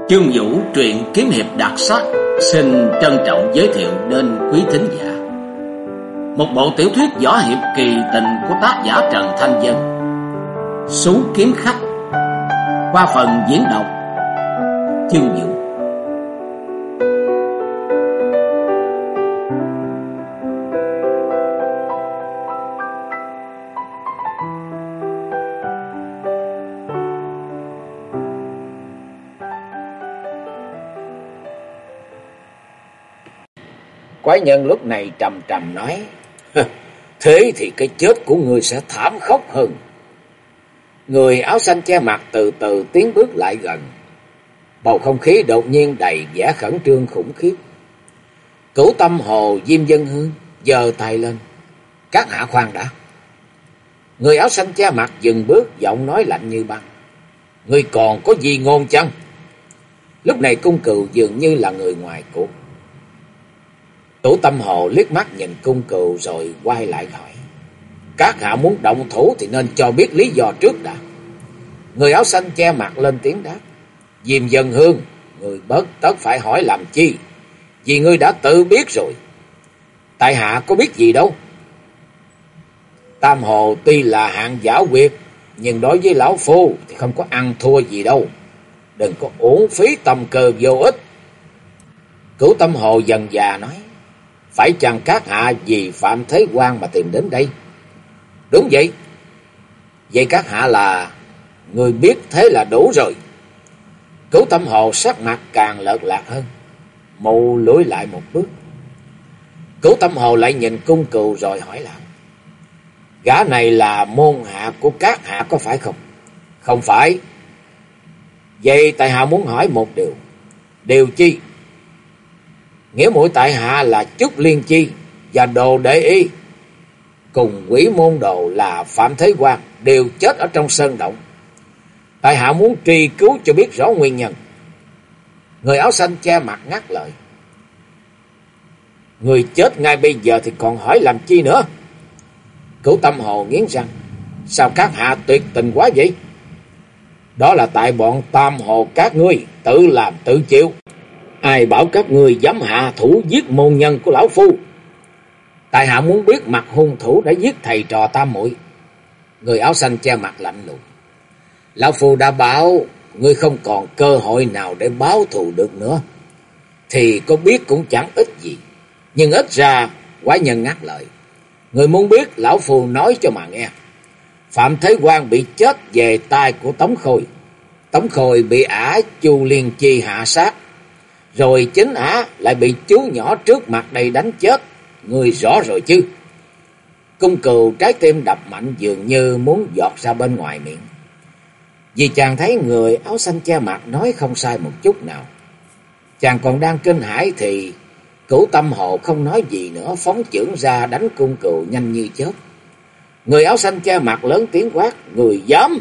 Chương Vũ truyện kiếm hiệp đặc sắc xin trân trọng giới thiệu đến quý thính giả một bộ tiểu thuyết võ hiệp kỳ tình của tác giả Trần Thanh Vân, Sú Kiếm Khách, qua phần diễn đọc Chương Vũ. Quái nhân lúc này trầm trầm nói: Thế thì cái chết của ngươi sẽ thảm khốc hơn. Người áo xanh che mặt từ từ tiến bước lại gần. Bầu không khí đột nhiên đầy vẻ khẩn trương khủng khiếp. Cửu Tâm Hồ Diêm Vân Hương giơ tay lên: Các hạ khoan đã. Người áo xanh che mặt dừng bước, giọng nói lạnh như băng: Ngươi còn có gì ngôn chăng? Lúc này Cung Cừu dường như là người ngoài cuộc. Cửu Tâm Hồ liếc mắt nhìn Cung Cừu rồi quay lại hỏi: Các hạ muốn động thủ thì nên cho biết lý do trước đã. Người áo xanh che mặt lên tiếng đáp: Diêm Vân Hương, người bất tất phải hỏi làm chi, vì ngươi đã tự biết rồi. Tại hạ có biết gì đâu. Tam Hồ tuy là hạng giả quyệt, nhưng đối với lão phu thì không có ăn thua gì đâu. Đừng có uổng phí tâm cơ vô ích. Cửu Tâm Hồ dần già nói: Phải chăng các hạ vì Phạm Thế Quang mà tìm đến đây? Đúng vậy. Vậy các hạ là người biết thế là đủ rồi. Cửu Tâm Hồ sắc mặt càng lợt lạc hơn, mụ lùi lại một bước. Cửu Tâm Hồ lại nhìn Cung Cừu rồi hỏi lại: Gã này là môn hạ của các hạ có phải không? Không phải. Vậy tại hạ muốn hỏi một điều. Điều chi? Nghĩa muội tại hạ là Trúc Liên Chi và Đồ Đệ Y cùng Quỷ Môn Đồ là Phạm Thế Quang đều chết ở trong sơn động. Tại hạ muốn truy cứu cho biết rõ nguyên nhân. Người áo xanh che mặt ngắt lời: Người chết ngay bây giờ thì còn hỏi làm chi nữa? Cửu Tâm Hồ nghiến răng: Sao các hạ tuyệt tình quá vậy? Đó là tại bọn Tam Hồ các ngươi tự làm tự chịu. Ai bảo các ngươi dám hạ thủ giết môn nhân của lão phu? Tại hạ muốn biết mặt hung thủ đã giết thầy trò Tam muội. Người áo xanh che mặt lạnh lùng: Lão phu đã bảo ngươi không còn cơ hội nào để báo thù được nữa. Thì có biết cũng chẳng ích gì. Nhưng ít ra quái nhân ngắt lời: Ngươi muốn biết lão phu nói cho mà nghe. Phạm Thế Quang bị chết về tay của Tống Khôi. Tống Khôi bị ả Chu Liên Chi hạ sát. Rồi chính ả lại bị chú nhỏ trước mặt đây đánh chết. Ngươi rõ rồi chứ? Cung Cừu trái tim đập mạnh, dường như muốn giọt ra bên ngoài miệng. Vì chàng thấy người áo xanh che mặt nói không sai một chút nào. Chàng còn đang kinh hãi thì Cửu Tâm Hồ không nói gì nữa, phóng chưởng ra đánh Cung Cừu nhanh như chớp. Người áo xanh che mặt lớn tiếng quát: Người dám!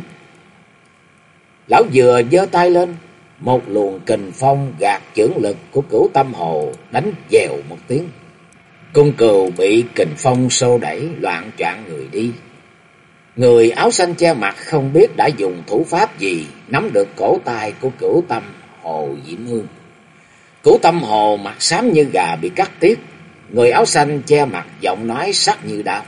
Lão vừa giơ tay lên, một luồng kình phong gạt chưởng lực của Cửu Tâm Hồ đánh dèo một tiếng. Cung Cừu bị kình phong xô đẩy loạng choạng người đi. Người áo xanh che mặt không biết đã dùng thủ pháp gì nắm được cổ tay của Cửu Tâm Hồ Diễm Hương. Cửu Tâm Hồ mặt xám như gà bị cắt tiết. Người áo xanh che mặt giọng nói sắc như đao: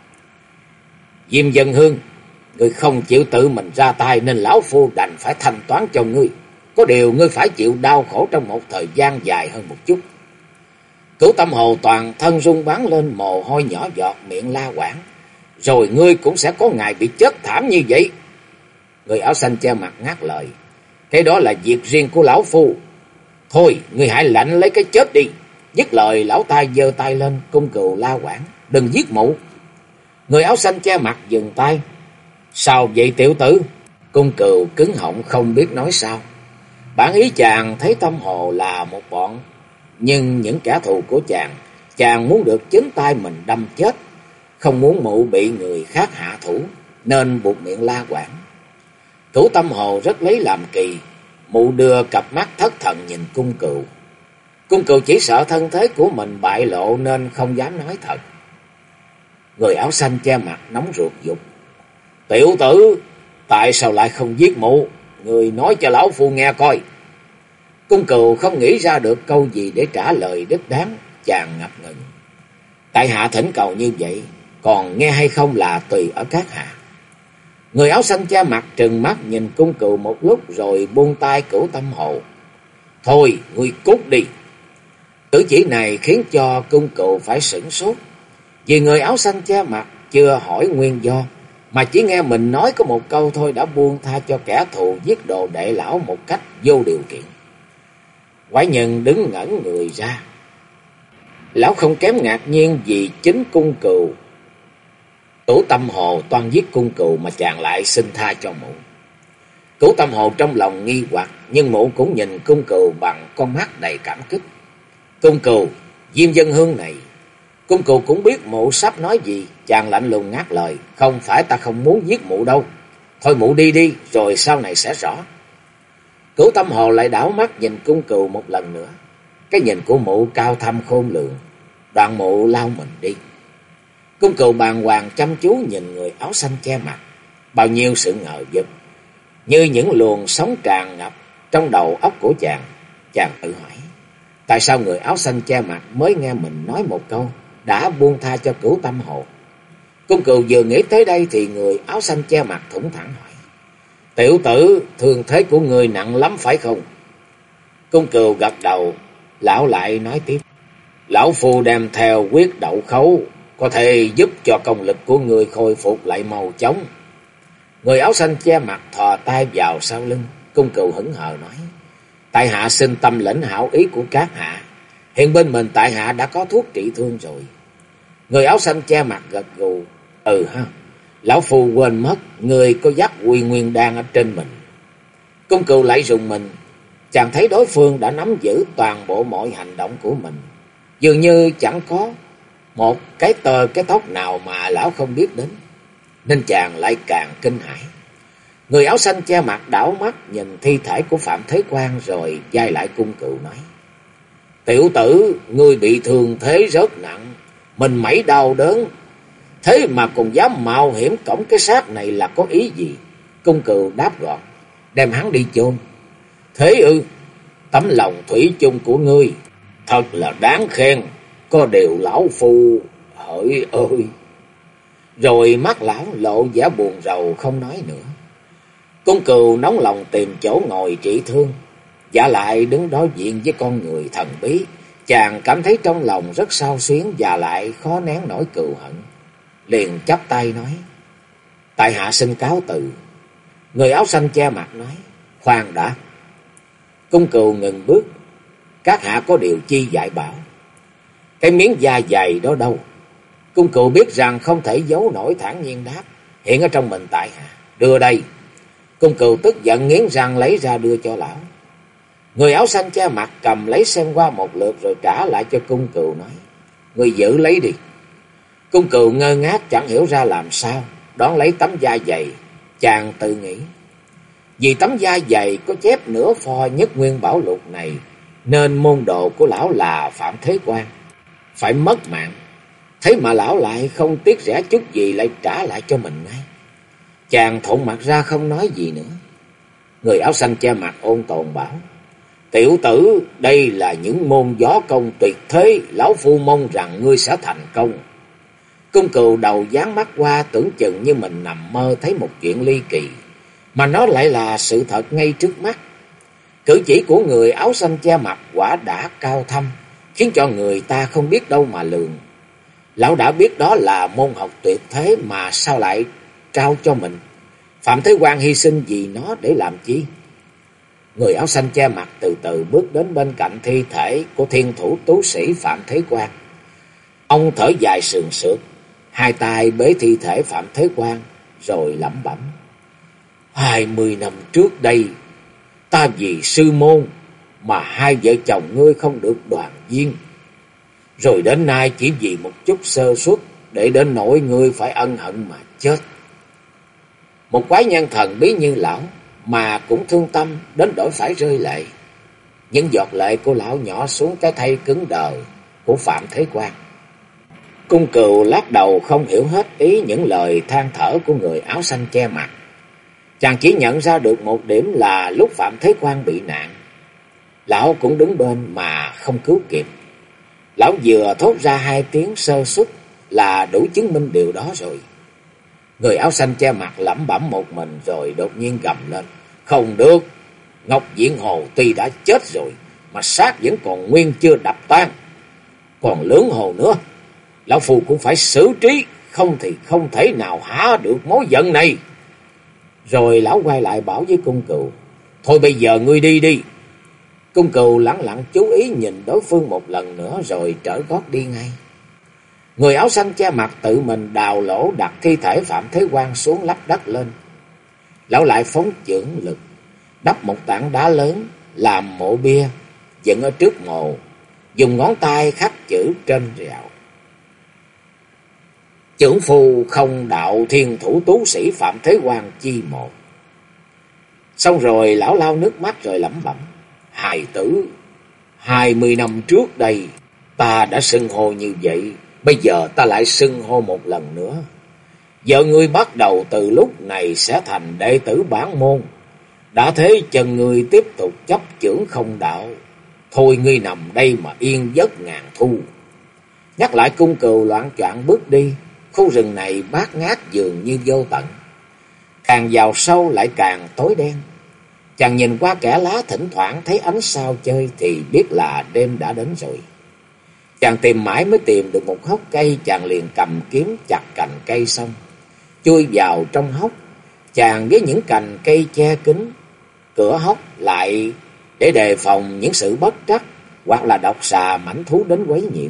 Diêm Vân Hương, ngươi không chịu tự mình ra tay nên lão phu đành phải thanh toán cho ngươi. Có điều ngươi phải chịu đau khổ trong một thời gian dài hơn một chút. Cửu Tâm Hồ toàn thân run bắn lên, mồ hôi nhỏ giọt, miệng la quảng: Rồi ngươi cũng sẽ có ngày bị chết thảm như vậy. Người áo xanh che mặt ngắt lời: Cái đó là việc riêng của lão phu. Thôi, ngươi hãy lãnh lấy cái chết đi. Dứt lời, lão ta giơ tay lên. Cung Cừu la quảng: Đừng giết mụ. Người áo xanh che mặt dừng tay: Sao vậy tiểu tử? Cung Cừu cứng họng không biết nói sao. Bản ý chàng thấy Tâm Hồ là một bọn, nhưng những kẻ thù của chàng muốn được chính tay mình đâm chết, không muốn mụ bị người khác hạ thủ, nên buộc miệng la quảng. Cửu Tâm Hồ rất lấy làm kỳ, mụ đưa cặp mắt thất thần nhìn Cung Cừu. Cung Cừu chỉ sợ thân thế của mình bại lộ nên không dám nói thật. Người áo xanh che mặt nóng ruột giục: Tiểu tử, tại sao lại không giết mụ? Người nói cho lão phu nghe coi. Cung Cừu không nghĩ ra được câu gì để trả lời đích đáng, chàng ngập ngừng. Tại hạ thỉnh cầu như vậy, còn nghe hay không là tùy ở các hạ. Người áo xanh che mặt trừng mắt nhìn Cung Cừu một lúc rồi buông tay Cửu Tâm Hồ. Thôi, ngươi cút đi. Cử chỉ này khiến cho Cung Cừu phải sửng sốt, vì người áo xanh che mặt chưa hỏi nguyên do, mà chỉ nghe mình nói có một câu thôi đã buông tha cho kẻ thù giết đồ đệ lão một cách vô điều kiện. Quái nhân đứng ngẩn người ra. Lão không kém ngạc nhiên vì chính Cung Cừu Cửu Tâm Hồ toan giết Cung Cừu mà chàng lại xin tha cho mụ. Cửu Tâm Hồ trong lòng nghi hoặc, nhưng mụ cũng nhìn Cung Cừu bằng con mắt đầy cảm kích. Cung Cừu, Diêm Dân Hương này. Cung Cừu cũng biết mụ sắp nói gì, chàng lạnh lùng ngắt lời. Không phải ta không muốn giết mụ đâu. Thôi mụ đi đi, rồi sau này sẽ rõ. Cửu Tâm Hồ lại đảo mắt nhìn Cung Cừu một lần nữa. Cái nhìn của mụ cao thâm khôn lường. Đoạn mụ lao mình đi. Cung Cừu bàng hoàng chăm chú nhìn người áo xanh che mặt. Bao nhiêu sự ngờ vực, như những luồng sóng tràn ngập trong đầu óc của chàng. Chàng tự hỏi, tại sao người áo xanh che mặt mới nghe mình nói một câu đã buông tha cho Cửu Tâm Hồ? Cung Cừu vừa nghĩ tới đây thì người áo xanh che mặt thủng thẳng hỏi, tiểu tử, thương thế của người nặng lắm phải không? Cung Cừu gật đầu. Lão lại nói tiếp, lão phu đem theo huyết đậu khấu, có thể giúp cho công lực của người khôi phục lại mau chóng. Người áo xanh che mặt thò tay vào sau lưng. Cung Cừu hững hờ nói, tại hạ xin tâm lĩnh hảo ý của các hạ. Hiện bên mình tại hạ đã có thuốc trị thương rồi. Người áo xanh che mặt gật gù. Ừ ha, lão phu quên mất, người có dắt Quy Nguyên Đan ở trên mình. Cung Cừu lại rùng mình. Chàng thấy đối phương đã nắm giữ toàn bộ mọi hành động của mình, dường như chẳng có một cái tơ cái tóc nào mà lão không biết đến, nên chàng lại càng kinh hãi. Người áo xanh che mặt đảo mắt nhìn thi thể của Phạm Thế Quan rồi vai lại Cung Cừu nói, tiểu tử, ngươi bị thương thế rất nặng, mình mẩy đau đớn, thế mà còn dám mạo hiểm cõng cái xác này là có ý gì? Cung Cừu đáp gọn, đem hắn đi chôn. Thế ư? Tấm lòng thủy chung của ngươi thật là đáng khen, có điều lão phu hỡi ơi. Rồi mắt lão lộ vẻ buồn rầu không nói nữa. Cung Cừu nóng lòng tìm chỗ ngồi trị thương, giả lại đứng đối diện với con người thần bí. Chàng cảm thấy trong lòng rất xao xuyến và lại khó nén nỗi cừu hận. Liền chắp tay nói, tại hạ xin cáo từ. Người áo xanh che mặt nói, khoan đã. Cung Cừu ngừng bước, các hạ có điều chi dạy bảo? Cái miếng da dày đó đâu? Cung Cừu biết rằng không thể giấu nổi, thản nhiên đáp, hiện ở trong mình tại hạ. Đưa đây. Cung Cừu tức giận nghiến răng lấy ra đưa cho lão. Người áo xanh che mặt cầm lấy xem qua một lượt rồi trả lại cho Cung Cừu nói, ngươi giữ lấy đi. Cung Cừu ngơ ngác chẳng hiểu ra làm sao, đón lấy tấm da dày. Chàng tự nghĩ, vì tấm da dày có chép nửa pho Nhất Nguyên Bảo Lục này, nên môn đồ của lão là Phạm Thế Quan phải mất mạng. Thế mà lão lại không tiếc rẻ chút gì, lại trả lại cho mình ngay. Chàng thộn mặt ra không nói gì nữa. Người áo xanh che mặt ôn tồn bảo, tiểu tử, đây là những môn võ công tuyệt thế, lão phu mong rằng ngươi sẽ thành công. Cung Cừu đầu dán mắt qua, tưởng chừng như mình nằm mơ thấy một chuyện ly kỳ, mà nó lại là sự thật ngay trước mắt. Cử chỉ của người áo xanh che mặt quả đã cao thâm, khiến cho người ta không biết đâu mà lường. Lão đã biết đó là môn học tuyệt thế mà sao lại trao cho mình? Phạm Thế Quan hy sinh vì nó để làm chi? Người áo xanh che mặt từ từ bước đến bên cạnh thi thể của thiên thủ tú sĩ Phạm Thế Quan. Ông thở dài sườn sượt, hai tay bế thi thể Phạm Thế Quan rồi lẩm bẩm, 20 năm trước đây, ta vì sư môn mà hai vợ chồng ngươi không được đoàn viên. Rồi đến nay chỉ vì một chút sơ suất, để đến nỗi ngươi phải ân hận mà chết. Một quái nhân thần bí như lão mà cũng thương tâm đến đổi phải rơi lệ. Những giọt lệ của lão nhỏ xuống cái thây cứng đờ của Phạm Thế Quan. Cung Cừu lắc đầu không hiểu hết ý những lời than thở của người áo xanh che mặt. Chàng chỉ nhận ra được một điểm là lúc Phạm Thế Quan bị nạn, Lão cũng đứng bên mà không cứu kịp. Lão vừa thốt ra 2 tiếng sơ suất là đủ chứng minh điều đó rồi. Người áo xanh che mặt lẩm bẩm một mình rồi đột nhiên gầm lên. Không được, Ngọc Diện Hồ tuy đã chết rồi mà xác vẫn còn nguyên chưa đập tan. Còn Lưỡng Hồ nữa, lão phu cũng phải xử trí, không thì không thể nào hả được mối giận này. Rồi lão quay lại bảo với Cung Cừu, thôi bây giờ ngươi đi đi. Cung Cừu lẳng lặng chú ý nhìn đối phương một lần nữa rồi trở gót đi ngay. Người áo xanh che mặt tự mình đào lỗ đặt thi thể Phạm Thế Quang xuống lấp đất lên. Lão lại phóng chưởng lực, đắp một tảng đá lớn làm mộ bia dựng ở trước mộ, dùng ngón tay khắc chữ trên rào. Chưởng phù không đạo thiên thủ tú sĩ Phạm Thế Quang chi một. Xong rồi lão lau nước mắt rồi lẩm bẩm. Hài tử, 20 năm trước đây ta đã xưng hô như vậy, bây giờ ta lại xưng hô một lần nữa. Vợ ngươi bắt đầu từ lúc này sẽ thành đệ tử bản môn. Đã thế chân ngươi tiếp tục chấp chưởng không đạo, thôi ngươi nằm đây mà yên giấc ngàn thu. Nhắc lại Cung Cừu loạng choạng bước đi. Khu rừng này bát ngát dường như vô tận, càng vào sâu lại càng tối đen. Chàng nhìn qua kẽ lá thỉnh thoảng thấy ánh sao chơi thì biết là đêm đã đến rồi. Chàng tìm mãi mới tìm được một hốc cây, chàng liền cầm kiếm chặt cành cây xong, chui vào trong hốc. Chàng với những cành cây che kín cửa hốc lại để đề phòng những sự bất trắc hoặc là độc xà mãnh thú đến quấy nhiễu.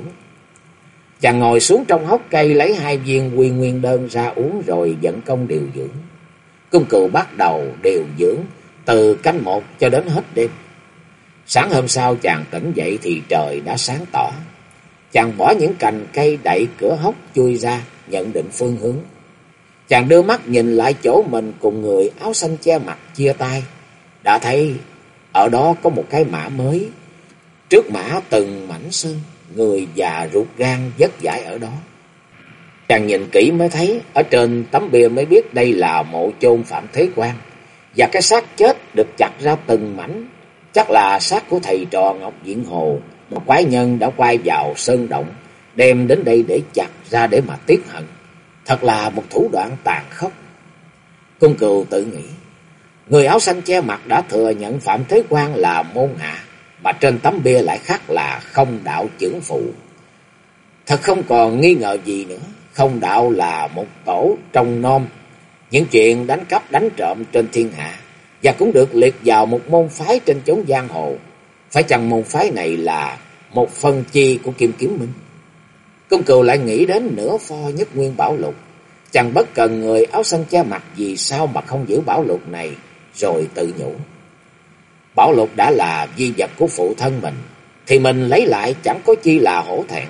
Chàng ngồi xuống trong hốc cây lấy 2 viên Quy Nguyên Đơn ra uống rồi vận công điều dưỡng. Cung Cừu bắt đầu điều dưỡng từ canh 1 cho đến hết đêm. Sáng hôm sau chàng tỉnh dậy thì trời đã sáng tỏ. Chàng bỏ những cành cây đậy cửa hốc chui ra, nhận định phương hướng. Chàng đưa mắt nhìn lại chỗ mình cùng người áo xanh che mặt chia tay. Đã thấy ở đó có một cái mã mới. Trước mã từng mảnh sơn, người già ruột gan vất vãi ở đó. Chàng nhìn kỹ mới thấy, ở trên tấm bia mới biết đây là mộ chôn Phạm Thế Quang. Và cái xác chết được chặt ra từng mảnh, chắc là xác của thầy trò Ngọc Diện Hồ. Một quái nhân đã quay vào sơn động, đem đến đây để chặt ra để mà tiết hận. Thật là một thủ đoạn tàn khốc. Cung Cừu tự nghĩ, người áo xanh che mặt đã thừa nhận Phạm Thế Quang là môn hạ, mà trên tấm bia lại khắc là không đạo chưởng phụ. Thật không còn nghi ngờ gì nữa, không đạo là một tổ trong nom những chuyện đánh cắp đánh trộm trên thiên hạ, và cũng được liệt vào một môn phái trên chốn giang hồ. Phải chăng môn phái này là một phân chi của Kim Kiếm Minh? Cung Cừu lại nghĩ đến nửa pho Nhất Nguyên Bảo Lục. Chàng bất cần người áo xanh che mặt vì sao mà không giữ bảo lục này, rồi tự nhủ. Bảo lục đã là di vật của phụ thân mình, thì mình lấy lại chẳng có chi là hổ thẹn.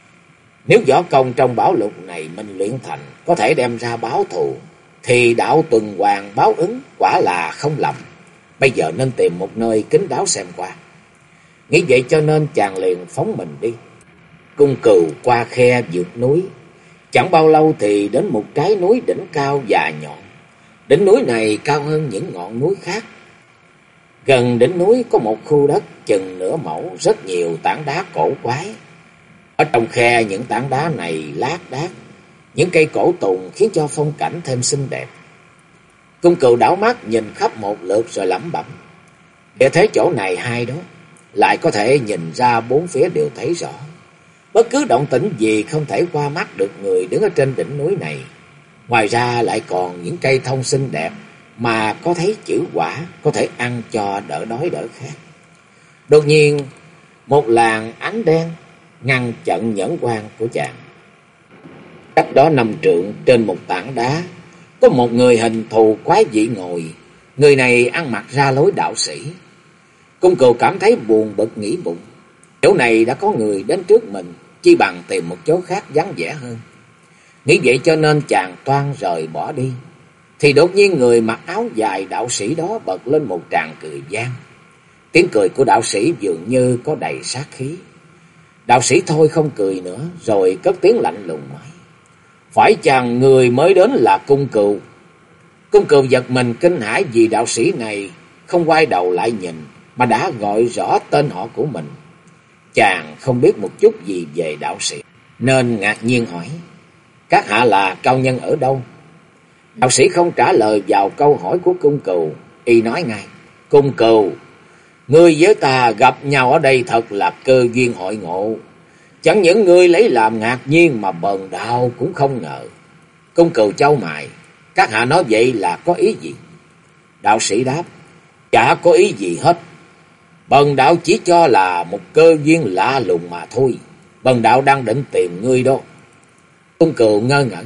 Nếu võ công trong bảo lục này mình luyện thành có thể đem ra báo thù, thì đạo tuần hoàn báo ứng quả là không lầm. Bây giờ nên tìm một nơi kín đáo xem qua. Nghĩ vậy cho nên chàng liền phóng mình đi. Cung Cừu qua khe vượt núi. Chẳng bao lâu thì đến một trái núi đỉnh cao và nhọn. Đỉnh núi này cao hơn những ngọn núi khác. Gần đỉnh núi có một khu đất chừng nửa mẫu, rất nhiều tảng đá cổ quái. Ở trong khe những tảng đá này lác đác những cây cổ tùng khiến cho phong cảnh thêm xinh đẹp. Cung Cừu đảo mắt nhìn khắp một lượt rồi lẩm bẩm. Để thế chỗ này hay đó, lại có thể nhìn ra bốn phía đều thấy rõ. Bất cứ động tĩnh gì không thể qua mắt được người đứng ở trên đỉnh núi này. Ngoài ra lại còn những cây thông xinh đẹp mà có thấy chữ quả, có thể ăn cho đỡ đói đỡ khát. Đột nhiên một làn ánh đen ngăn chặn nhẫn quan của chàng. Cách đó 5 trượng trên một tảng đá có một người hình thù quái dị ngồi. Người này ăn mặc ra lối đạo sĩ. Cung Cừu cảm thấy buồn bực nghĩ bụng. Chỗ này đã có người đến trước mình, chi bằng tìm một chỗ khác vắng vẻ hơn. Nghĩ vậy cho nên chàng toan rời bỏ đi. Thì đột nhiên người mặc áo dài đạo sĩ đó bật lên một tràng cười gian. Tiếng cười của đạo sĩ dường như có đầy sát khí. Đạo sĩ thôi không cười nữa, rồi cất tiếng lạnh lùng nói. Phải chăng người mới đến là Cung Cừu? Cung Cừu giật mình kinh hãi vì đạo sĩ này không quay đầu lại nhìn, mà đã gọi rõ tên họ của mình. Chàng không biết một chút gì về đạo sĩ, nên ngạc nhiên hỏi: các hạ là cao nhân ở đâu? Đạo sĩ không trả lời vào câu hỏi của Cung Cừu, y nói ngay: Cung Cừu, ngươi với ta gặp nhau ở đây thật là cơ duyên hội ngộ. Chẳng những ngươi lấy làm ngạc nhiên mà bần đạo cũng không ngờ. Cung Cừu chau mày: các hạ nói vậy là có ý gì? Đạo sĩ đáp: chả có ý gì hết. Bần đạo chỉ cho là một cơ duyên lạ lùng mà thôi. Bần đạo đang định tìm ngươi đó. Cung Cừu ngơ ngẩn: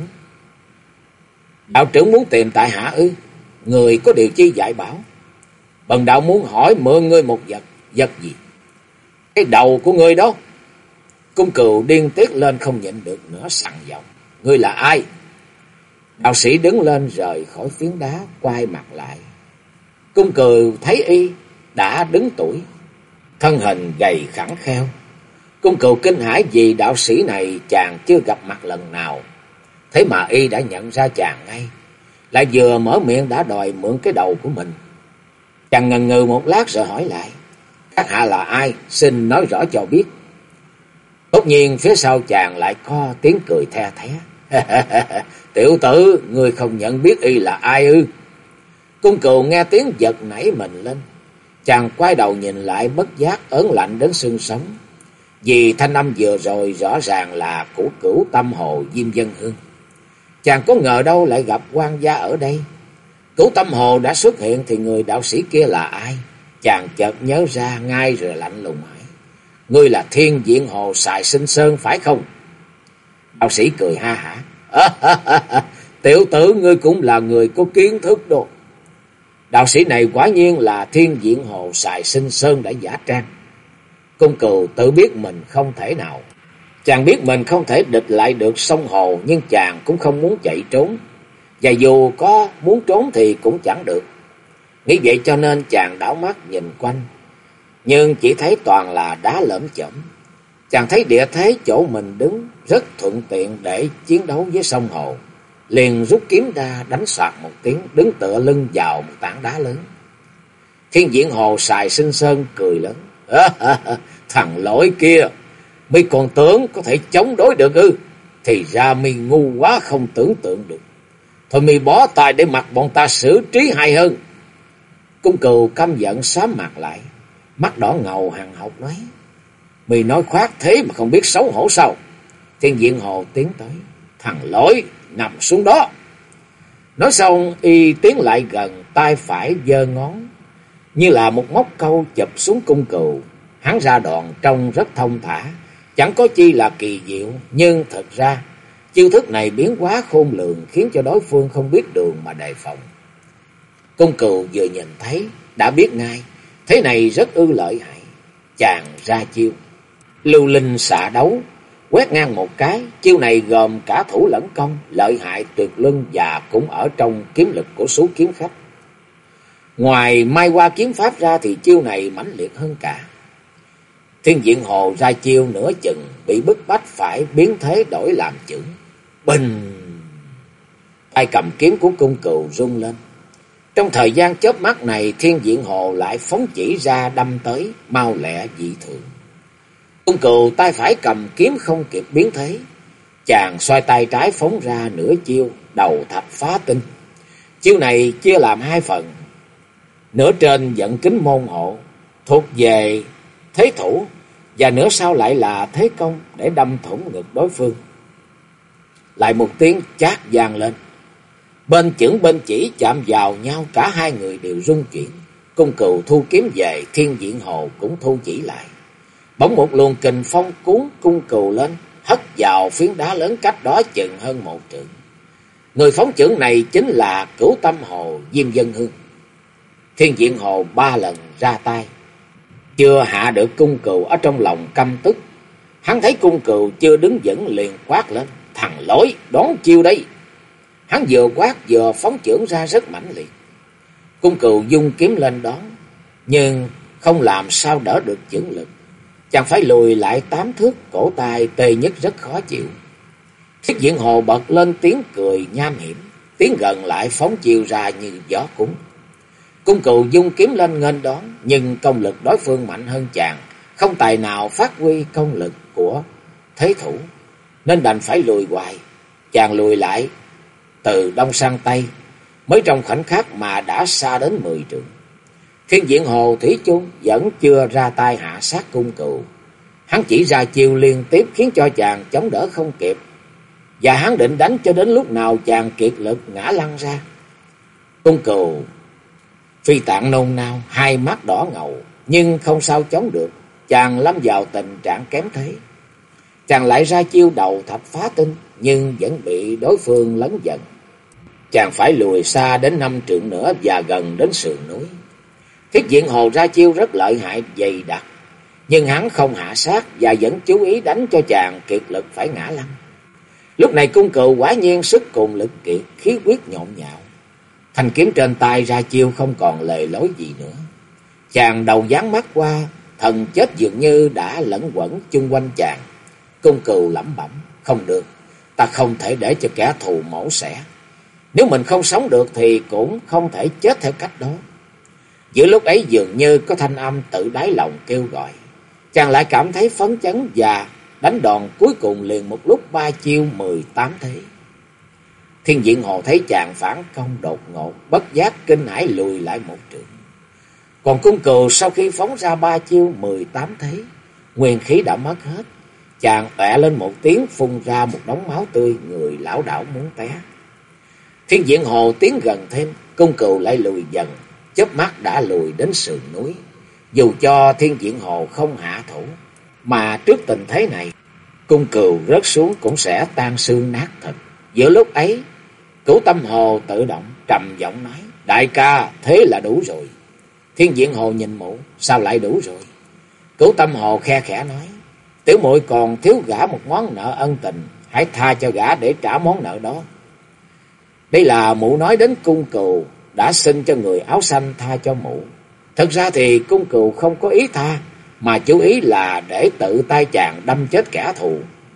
đạo trưởng muốn tìm tại hạ ư? Người có điều chi dạy bảo? Bần đạo muốn hỏi mượn ngươi một vật. Vật gì? Cái đầu của ngươi đó. Cung Cừu điên tiết lên không nhịn được nữa, sằn giọng: ngươi là ai? Đạo sĩ đứng lên rời khỏi phiến đá, quay mặt lại. Cung Cừu thấy y đã đứng tuổi, thân hình gầy khẳng kheo. Cung Cừu kinh hãi vì đạo sĩ này chàng chưa gặp mặt lần nào. Thế mà y đã nhận ra chàng ngay, lại vừa mở miệng đã đòi mượn cái đầu của mình. Chàng ngần ngừ một lát rồi hỏi lại: các hạ là ai? Xin nói rõ cho biết. Tất nhiên phía sau chàng lại có tiếng cười the thé: tiểu tử, ngươi không nhận biết y là ai ư? Cung Cừu nghe tiếng giật nảy mình lên. Chàng quay đầu nhìn lại, bất giác ớn lạnh đến xương sống, vì thanh âm vừa rồi rõ ràng là của Cửu Tâm Hồ Diêm Vân Hương. Chàng có ngờ đâu lại gặp quan gia ở đây. Cửu Tâm Hồ đã xuất hiện thì người đạo sĩ kia là ai? Chàng chợt nhớ ra ngay rồi lạnh lùng hỏi: ngươi là Thiên Diện Hồ Sài Sinh Sơn phải không? Đạo sĩ cười ha hả: tiểu tử, ngươi cũng là người có kiến thức đó. Đạo sĩ này quả nhiên là Thiên Diện Hồ Sài Sinh Sơn đã giả trang. Cung Cừu tự biết mình không thể nào. Chàng biết mình không thể địch lại được sông hồ, nhưng chàng cũng không muốn chạy trốn. Và dù có muốn trốn thì cũng chẳng được. Nghĩ vậy cho nên chàng đảo mắt nhìn quanh, nhưng chỉ thấy toàn là đá lởm chởm. Chàng thấy địa thế chỗ mình đứng rất thuận tiện để chiến đấu với sông hồ, liền rút kiếm ra đánh soạt một tiếng, đứng tựa lưng vào một tảng đá lớn. Thiên Diện Hồ Sài Sinh Sơn cười lớn: thằng lỗi kia, mi còn tưởng có thể chống đối được ư? Thì ra mi ngu quá không tưởng tượng được. Thôi mi bó tay để mặc bọn ta xử trí hay hơn. Cung Cừu căm giận xám mặt lại, mắt đỏ ngầu hằn học nói: mi nói khoác thế mà không biết xấu hổ sao? Thiên Diện Hồ tiến tới: thằng lỗi, nằm xuống đó. Nói xong y tiến lại gần, tay phải giơ ngón như là một móc câu chụp xuống Cung Cừu. Hắn ra đòn trông rất thông thả, chẳng có chi là kỳ diệu, nhưng thật ra chiêu thức này biến hóa khôn lường, khiến cho đối phương không biết đường mà đề phòng. Cung Cừu vừa nhìn thấy đã biết ngay, thế này rất ư lợi hại. Chàng ra chiêu lưu linh xạ đấu, quét ngang một cái. Chiêu này gồm cả thủ lẫn công, lợi hại tuyệt luân và cũng ở trong kiếm lực của số kiếm khách. Ngoài mai hoa kiếm pháp ra thì chiêu này mãnh liệt hơn cả. Thiên Diện Hồ ra chiêu nửa chừng bị bức bách phải biến thế đổi làm chưởng. Bình! Tay cầm kiếm của Cung Cừu rung lên. Trong thời gian chớp mắt này, Thiên Diện Hồ lại phóng chỉ ra đâm tới, mau lẹ dị thường. Cung Cừu tay phải cầm kiếm không kịp biến thế, chàng xoay tay trái phóng ra nửa chiêu đầu thạch phá tinh. Chiêu này chia làm hai phần, nửa trên vận kính môn hộ thuộc về thế thủ, và nửa sau lại là thế công để đâm thủng ngực đối phương. Lại một tiếng chát vang lên, bên chưởng bên chỉ chạm vào nhau, cả hai người đều rung chuyển. Cung Cừu thu kiếm về, Thiên Diện Hồ cũng thu chỉ lại. Bỗng một luồng kình phong cuốn Cung Cừu lên, hất vào phiến đá lớn cách đó chừng hơn một trượng. Người phóng chưởng này chính là Cửu Tâm Hồ Diêm Vân Hương. Thiên Diện Hồ ba lần ra tay, chưa hạ được Cung Cừu, ở trong lòng căm tức. Hắn thấy Cung Cừu chưa đứng vững liền quát lên: thằng lỗi, đón chiêu đây! Hắn vừa quát vừa phóng chưởng ra rất mãnh liệt. Cung Cừu dung kiếm lên đón, nhưng không làm sao đỡ được chưởng lực. Chàng phải lùi lại 8 thước, cổ tay tê nhức rất khó chịu. Thiên Diện Hồ bật lên tiếng cười nham hiểm, tiến gần lại phóng chiêu ra như gió cuốn. Cung Cừu dung kiếm lên nghênh đón, nhưng công lực đối phương mạnh hơn chàng, không tài nào phát huy công lực của thế thủ, nên đành phải lùi hoài. Chàng lùi lại từ đông sang tây, mới trong khoảnh khắc mà đã xa đến 10 trượng. Thiên Diện Hồ thủy chung vẫn chưa ra tay hạ sát Cung Cừu. Hắn chỉ ra chiêu liên tiếp khiến cho chàng chống đỡ không kịp, và hắn định đánh cho đến lúc nào chàng kiệt lực ngã lăn ra. Cung Cừu phi tạng nôn nao, hai mắt đỏ ngầu, nhưng không sao chống được. Chàng lâm vào tình trạng kém thế. Chàng lại ra chiêu đầu thập phá tinh, nhưng vẫn bị đối phương lấn dần. Chàng phải lùi xa đến 5 trượng nữa và gần đến sườn núi. Thiết Diện Hồ ra chiêu rất lợi hại dày đặc, nhưng hắn không hạ sát và vẫn chú ý đánh cho chàng kiệt lực phải ngã lăn. Lúc này Cung Cừu quả nhiên sức cùng lực kiệt, khí huyết nhộn nhạo. Thanh kiếm trên tay ra chiêu không còn lề lối gì nữa. Chàng đầu dán mắt qua, thần chết dường như đã lẫn quẩn chung quanh chàng. Cung Cừu lẩm bẩm, không được, ta không thể để cho kẻ thù mổ xẻ. Nếu mình không sống được thì cũng không thể chết theo cách đó. Giữa lúc ấy dường như có thanh âm tự đáy lòng kêu gọi. Chàng lại cảm thấy phấn chấn và đánh đòn cuối cùng liền một lúc 3 chiêu 18 thế. Thiên Diện Hồ thấy chàng phản công đột ngột, bất giác kinh hãi lùi lại 1 trượng. Còn Cung Cừu sau khi phóng ra 3 chiêu 18 thế, nguyên khí đã mất hết. Chàng ọe lên một tiếng, phun ra một đống máu tươi, người lảo đảo muốn té. Thiên Diện Hồ tiến gần thêm, Cung Cừu lại lùi dần, chớp mắt đã lùi đến sườn núi. Dù cho Thiên Diện Hồ không hạ thủ, mà trước tình thế này, Cung Cừu rớt xuống cũng sẽ tan xương nát thịt. Giữa lúc ấy, Cửu Tâm Hồ tự động trầm giọng nói, đại ca, thế là đủ rồi. Thiên Diện Hồ nhìn mụ, sao lại đủ rồi? Cửu Tâm Hồ khe khẽ nói, tiểu muội còn thiếu gã một món nợ ân tình, hãy tha cho gã để trả món nợ đó. Đây là mụ nói đến Cung Cừu đã xin cho người áo xanh tha cho mụ. Thật ra thì Cung Cừu không có ý tha, mà chú ý là để tự tay chàng đâm chết kẻ thù,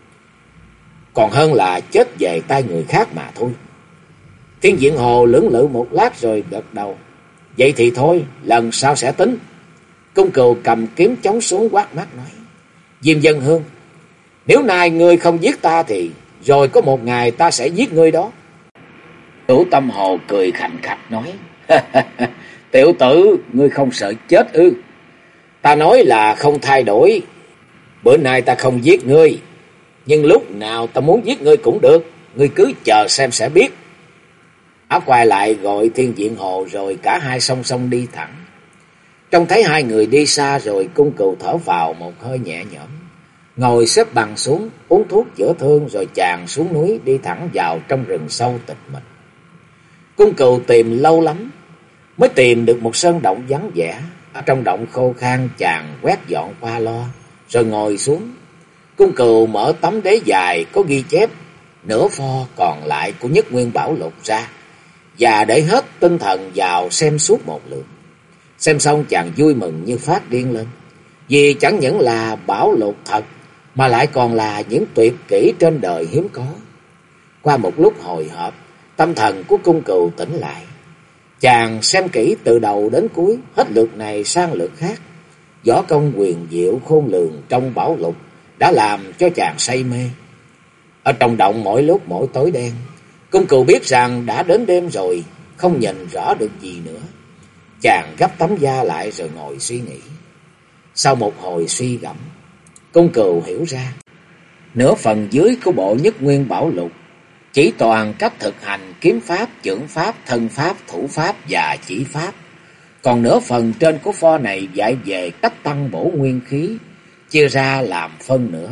còn hơn là chết về tay người khác mà thôi. Thiên Diện Hồ lưỡng lự một lát rồi gật đầu, vậy thì thôi, lần sau sẽ tính. Cung Cừu cầm kiếm chống xuống quát mắt nói, Diêm Dân Hương, nếu nay ngươi không giết ta thì rồi có một ngày ta sẽ giết ngươi đó. Cửu Tâm Hồ cười khành khạch nói, tiểu tử, ngươi không sợ chết ư? Ta nói là không thay đổi, bữa nay ta không giết ngươi, nhưng lúc nào ta muốn giết ngươi cũng được, ngươi cứ chờ xem sẽ biết. Áo quay lại gọi Thiên Diện Hồ rồi cả hai song song đi thẳng. Trông thấy hai người đi xa rồi, Cung Cừu thở vào một hơi nhẹ nhõm, ngồi xếp bằng xuống uống thuốc chữa thương, rồi chàng xuống núi đi thẳng vào trong rừng sâu tịch mịch. Cung Cừu tìm lâu lắm mới tìm được một sơn động vắng vẻ. Ở trong động khô khan, chàng quét dọn qua lo rồi ngồi xuống. Cung Cừu mở tấm đế dài có ghi chép nửa pho còn lại của Nhất Nguyên Bảo Lục ra, và để hết tinh thần vào xem suốt một lượt. Xem xong chàng vui mừng như phát điên lên, vì chẳng những là bảo lục thật mà lại còn là những tuyệt kỹ trên đời hiếm có. Qua một lúc hồi hộp, tâm thần của Cung Cừu tỉnh lại. Chàng xem kỹ từ đầu đến cuối, hết lượt này sang lượt khác. Võ công huyền diệu khôn lường trong bảo lục đã làm cho chàng say mê. Ở trong động mỗi lúc mỗi tối đen, Cung Cừu biết rằng đã đến đêm rồi, không nhìn rõ được gì nữa. Chàng gấp tấm da lại rồi ngồi suy nghĩ. Sau một hồi suy gẫm, Cung Cừu hiểu ra, nửa phần dưới của bộ Nhất Nguyên Bảo Lục chỉ toàn cách thực hành kiếm pháp, chưởng pháp, thân pháp, thủ pháp và chỉ pháp. Còn nửa phần trên của pho này dạy về cách tăng bổ nguyên khí, chia ra làm phân nữa.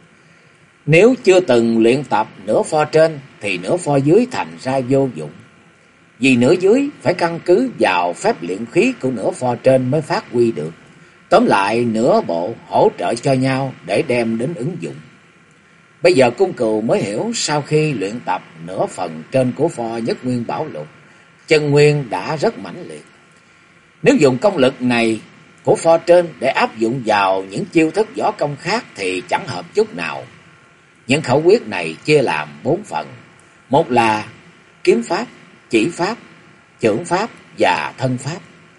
Nếu chưa từng luyện tập nửa pho trên thì nửa pho dưới thành ra vô dụng, vì nửa dưới phải căn cứ vào phép luyện khí của nửa pho trên mới phát huy được. Tóm lại, nửa bộ hỗ trợ cho nhau để đem đến ứng dụng. Bây giờ Cung Cừu mới hiểu, sau khi luyện tập nửa phần trên của pho Nhất Nguyên Bảo Lục, chân nguyên đã rất mãnh liệt. Nếu dùng công lực này của pho trên để áp dụng vào những chiêu thức võ công khác thì chẳng hợp chút nào. Những khẩu quyết này chia làm 4 phần. Một là kiếm pháp, chỉ pháp, chưởng pháp và thân pháp.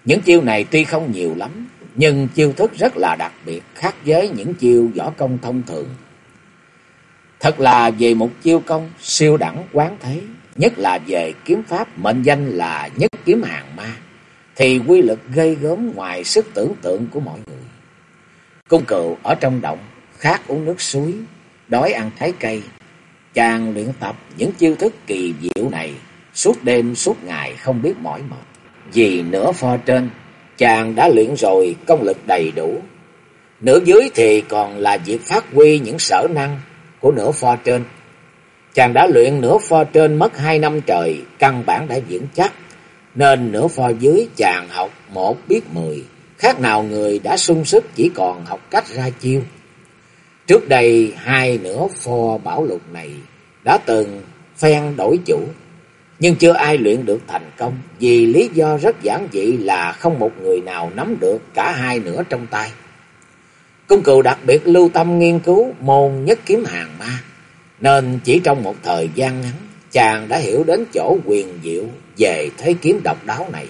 Những chiêu này tuy không nhiều lắm, nhưng chiêu thức rất là đặc biệt, khác với những chiêu võ công thông thường. Thật là về một chiêu công siêu đẳng quán thế, nhất là về kiếm pháp mệnh danh là nhất kiếm hàng ma, thì quy lực ghê gớm ngoài sức tưởng tượng của mọi người. Cung Cừu ở trong động, khát uống nước suối, đói ăn trái cây. Chàng luyện tập những chiêu thức kỳ diệu này suốt đêm suốt ngày không biết mỏi mệt. Vì nửa pho trên chàng đã luyện rồi công lực đầy đủ, nửa dưới thì còn là việc phát huy những sở năng của nửa pho trên. Chàng đã luyện nửa pho trên mất 2 năm trời, căn bản đã vững chắc, nên nửa pho dưới chàng học 1 biết 10, khác nào người đã sung sức chỉ còn học cách ra chiêu. Trước đây 2 nửa pho bảo lục này đã từng phen đổi chủ, nhưng chưa ai luyện được thành công, vì lý do rất giản dị là không một người nào nắm được cả 2 nửa trong tay. Cung Cừu đặc biệt lưu tâm nghiên cứu môn nhất kiếm hàng ma, nên chỉ trong một thời gian ngắn, chàng đã hiểu đến chỗ huyền diệu về thế kiếm độc đáo này.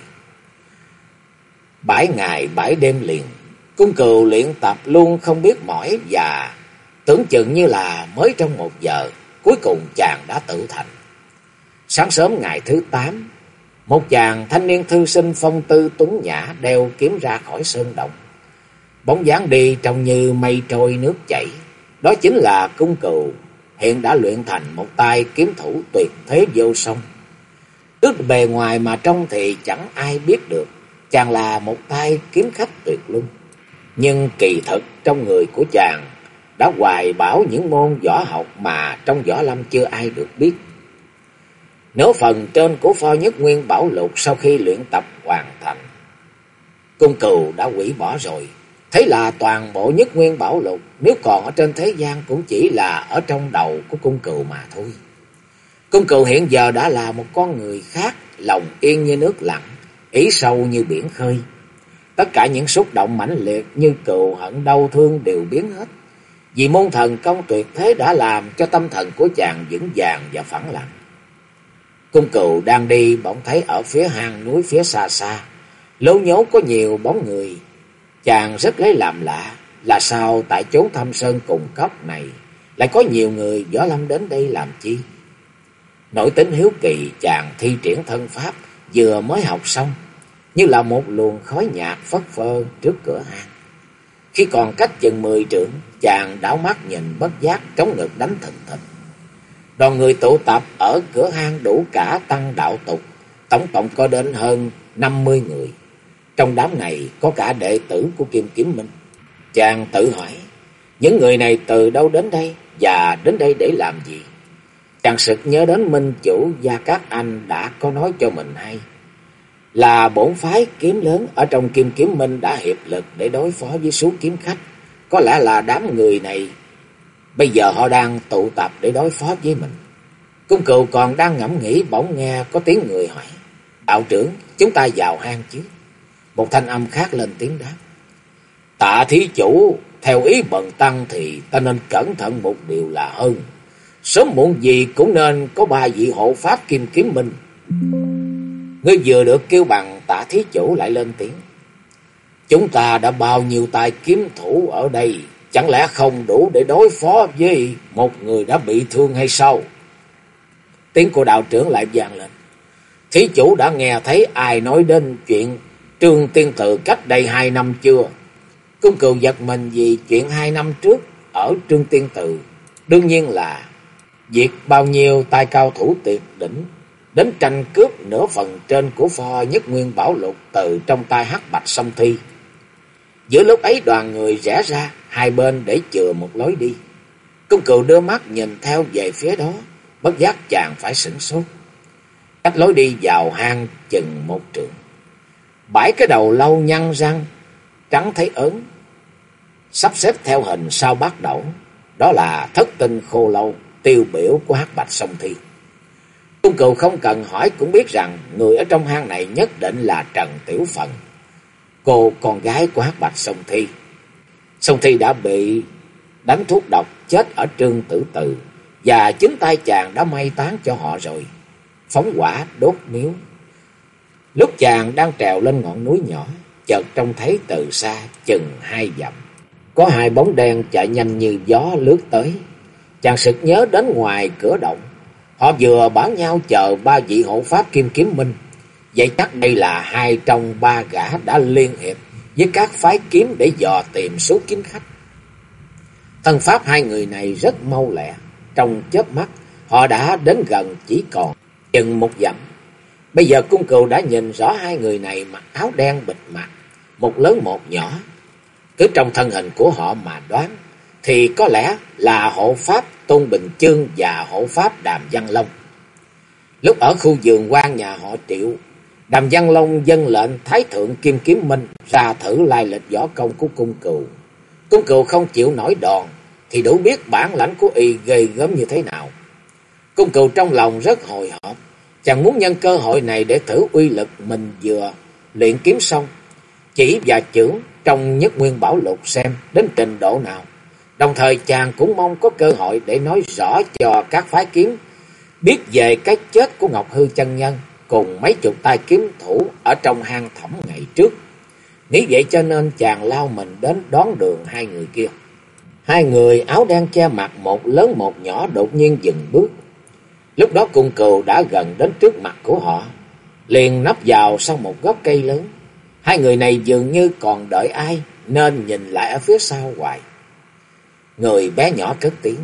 7 ngày 7 đêm liền, Cung Cừu luyện tập luôn không biết mỏi, và tưởng chừng như là mới trong 1 giờ, cuối cùng chàng đã tự thành. Sáng sớm ngày thứ 8, một chàng thanh niên thư sinh phong tư tuấn nhã đeo kiếm ra khỏi sơn động. Bóng dáng đi trông như mây trôi nước chảy. Đó chính là Cung Cừu, hiện đã luyện thành một tay kiếm thủ tuyệt thế vô song. Từ bề ngoài mà trông thì chẳng ai biết được chàng là một tay kiếm khách tuyệt luân, nhưng kỳ thực trong người của chàng đã hoài bão những môn võ học mà trong võ lâm chưa ai được biết. Nửa phần trên của pho nhất nguyên bảo lục sau khi luyện tập hoàn thành, Cung Cừu đã hủy bỏ rồi. Thế là toàn bộ nhất nguyên bảo lục nếu còn ở trên thế gian cũng chỉ là ở trong đầu của Cung Cừu mà thôi. Cung Cừu hiện giờ đã là một con người khác, lòng yên như nước lặng, ý sâu như biển khơi. Tất cả những xúc động mãnh liệt như cừu hận đau thương đều biến hết, vì môn thần công tuyệt thế đã làm cho tâm thần của chàng vững vàng và phẳng lặng. Cung Cừu đang đi bỗng thấy ở phía hang núi phía xa xa, lố nhố có nhiều bóng người. Chàng rất lấy làm lạ, là sao tại chốn thâm sơn cùng cốc này lại có nhiều người võ lâm đến đây làm chi? Nổi tính hiếu kỳ, chàng thi triển thân pháp vừa mới học xong, như là một luồng khói nhạt phất phơ trước cửa hang. Khi còn cách chừng 10 trượng, chàng đảo mắt nhìn bất giác trống ngực đánh thình thịch. Đoàn người tụ tập ở cửa hang đủ cả tăng đạo tục, tổng cộng có đến hơn 50 người. Trong đám này có cả đệ tử của Kim Kiếm Minh. Chàng tự hỏi, những người này từ đâu đến đây và đến đây để làm gì? Chàng sực nhớ đến minh chủ Gia Cát Anh đã có nói cho mình hay, là bổn phái kiếm lớn ở trong Kim Kiếm Minh đã hiệp lực để đối phó với số kiếm khách. Có lẽ là đám người này bây giờ họ đang tụ tập để đối phó với mình. Cung Cừu còn đang ngẫm nghĩ, bỗng nghe có tiếng người hỏi, đạo trưởng, chúng ta vào hang chứ? Một thanh âm khác lên tiếng đáp, tạ thí chủ, theo ý bần tăng thì ta nên cẩn thận một điều là hơn. Sớm muộn gì cũng nên có 3 vị hộ pháp Kim Kiếm Minh. Ngươi vừa được kêu bằng tạ thí chủ lại lên tiếng, chúng ta đã bao nhiêu tài kiếm thủ ở đây, chẳng lẽ không đủ để đối phó với một người đã bị thương hay sao? Tiếng của đạo trưởng lại vang lên, thí chủ đã nghe thấy ai nói đến chuyện Trương Tiên Tự cách đây 2 năm chưa? Cung Cừu giật mình vì chuyện 2 năm trước ở Trương Tiên Tự đương nhiên là việc bao nhiêu tài cao thủ tuyệt đỉnh đến tranh cướp nửa phần trên của pho nhất nguyên bảo lục từ trong tay Hắc Bạch Song Thi. Giữa lúc ấy đoàn người rẽ ra hai bên để chừa một lối đi. Cung Cừu đưa mắt nhìn theo về phía đó, bất giác chàng phải sửng sốt. Cách lối đi vào hang chừng 1 trượng, 7 cái đầu lâu nhăn răng trắng thấy ớn, sắp xếp theo hình sao bát đẩu. Đó là thất tinh khô lâu, tiêu biểu của Hắc Bạch Song Thi. Cung Cừu không cần hỏi cũng biết rằng người ở trong hang này nhất định là Trần Tiểu Phần, cô con gái của Hắc Bạch Song Thi. Song Thi đã bị đánh thuốc độc chết ở Trương Tử Tự, và chính tay chàng đã may táng cho họ rồi, phóng hỏa đốt miếu. Lúc chàng đang trèo lên ngọn núi nhỏ, chợt trông thấy từ xa chừng 2 dặm, có 2 bóng đen chạy nhanh như gió lướt tới. Chàng sực nhớ đến ngoài cửa động, họ vừa bảo nhau chờ 3 vị hộ pháp Kim Kiếm Minh. Vậy chắc đây là 2 trong 3 gã đã liên hiệp với các phái kiếm để dò tìm số kiếm khách. Thân pháp 2 người này rất mau lẹ, trong chớp mắt họ đã đến gần chỉ còn chừng 1 dặm. Bây giờ Cung Cừu đã nhìn rõ 2 người này mặc áo đen bịt mặt, một lớn một nhỏ. Cứ trong thân hình của họ mà đoán thì có lẽ là hộ pháp Tôn Bình Chương và hộ pháp Đàm Văn Long. Lúc ở khu vườn quan nhà họ Triệu, Đàm Văn Long dâng lệnh Thái thượng Kim Kiếm Minh ra thử lai lịch võ công của Cung Cừu. Cung Cừu không chịu nổi đòn thì đủ biết bản lãnh của y ghê gớm như thế nào. Cung Cừu trong lòng rất hồi hộp, chàng muốn nhân cơ hội này để thử uy lực mình vừa luyện kiếm xong, chỉ và chưởng trong Nhất Nguyên Bảo Lục xem đến trình độ nào. Đồng thời chàng cũng mong có cơ hội để nói rõ cho các phái kiếm biết về cái chết của Ngọc Hư chân nhân cùng mấy chục tay kiếm thủ ở trong hang Thẩm ngày trước. Nghĩ vậy cho nên chàng lao mình đến đón đường 2 người kia. 2 người áo đen che mặt, một lớn một nhỏ, đột nhiên dừng bước. Lúc đó Cung Cừu đã gần đến trước mặt của họ, liền nấp vào sau một gốc cây lớn. 2 người này dường như còn đợi ai nên nhìn lại ở phía sau hoài. Người bé nhỏ cất tiếng: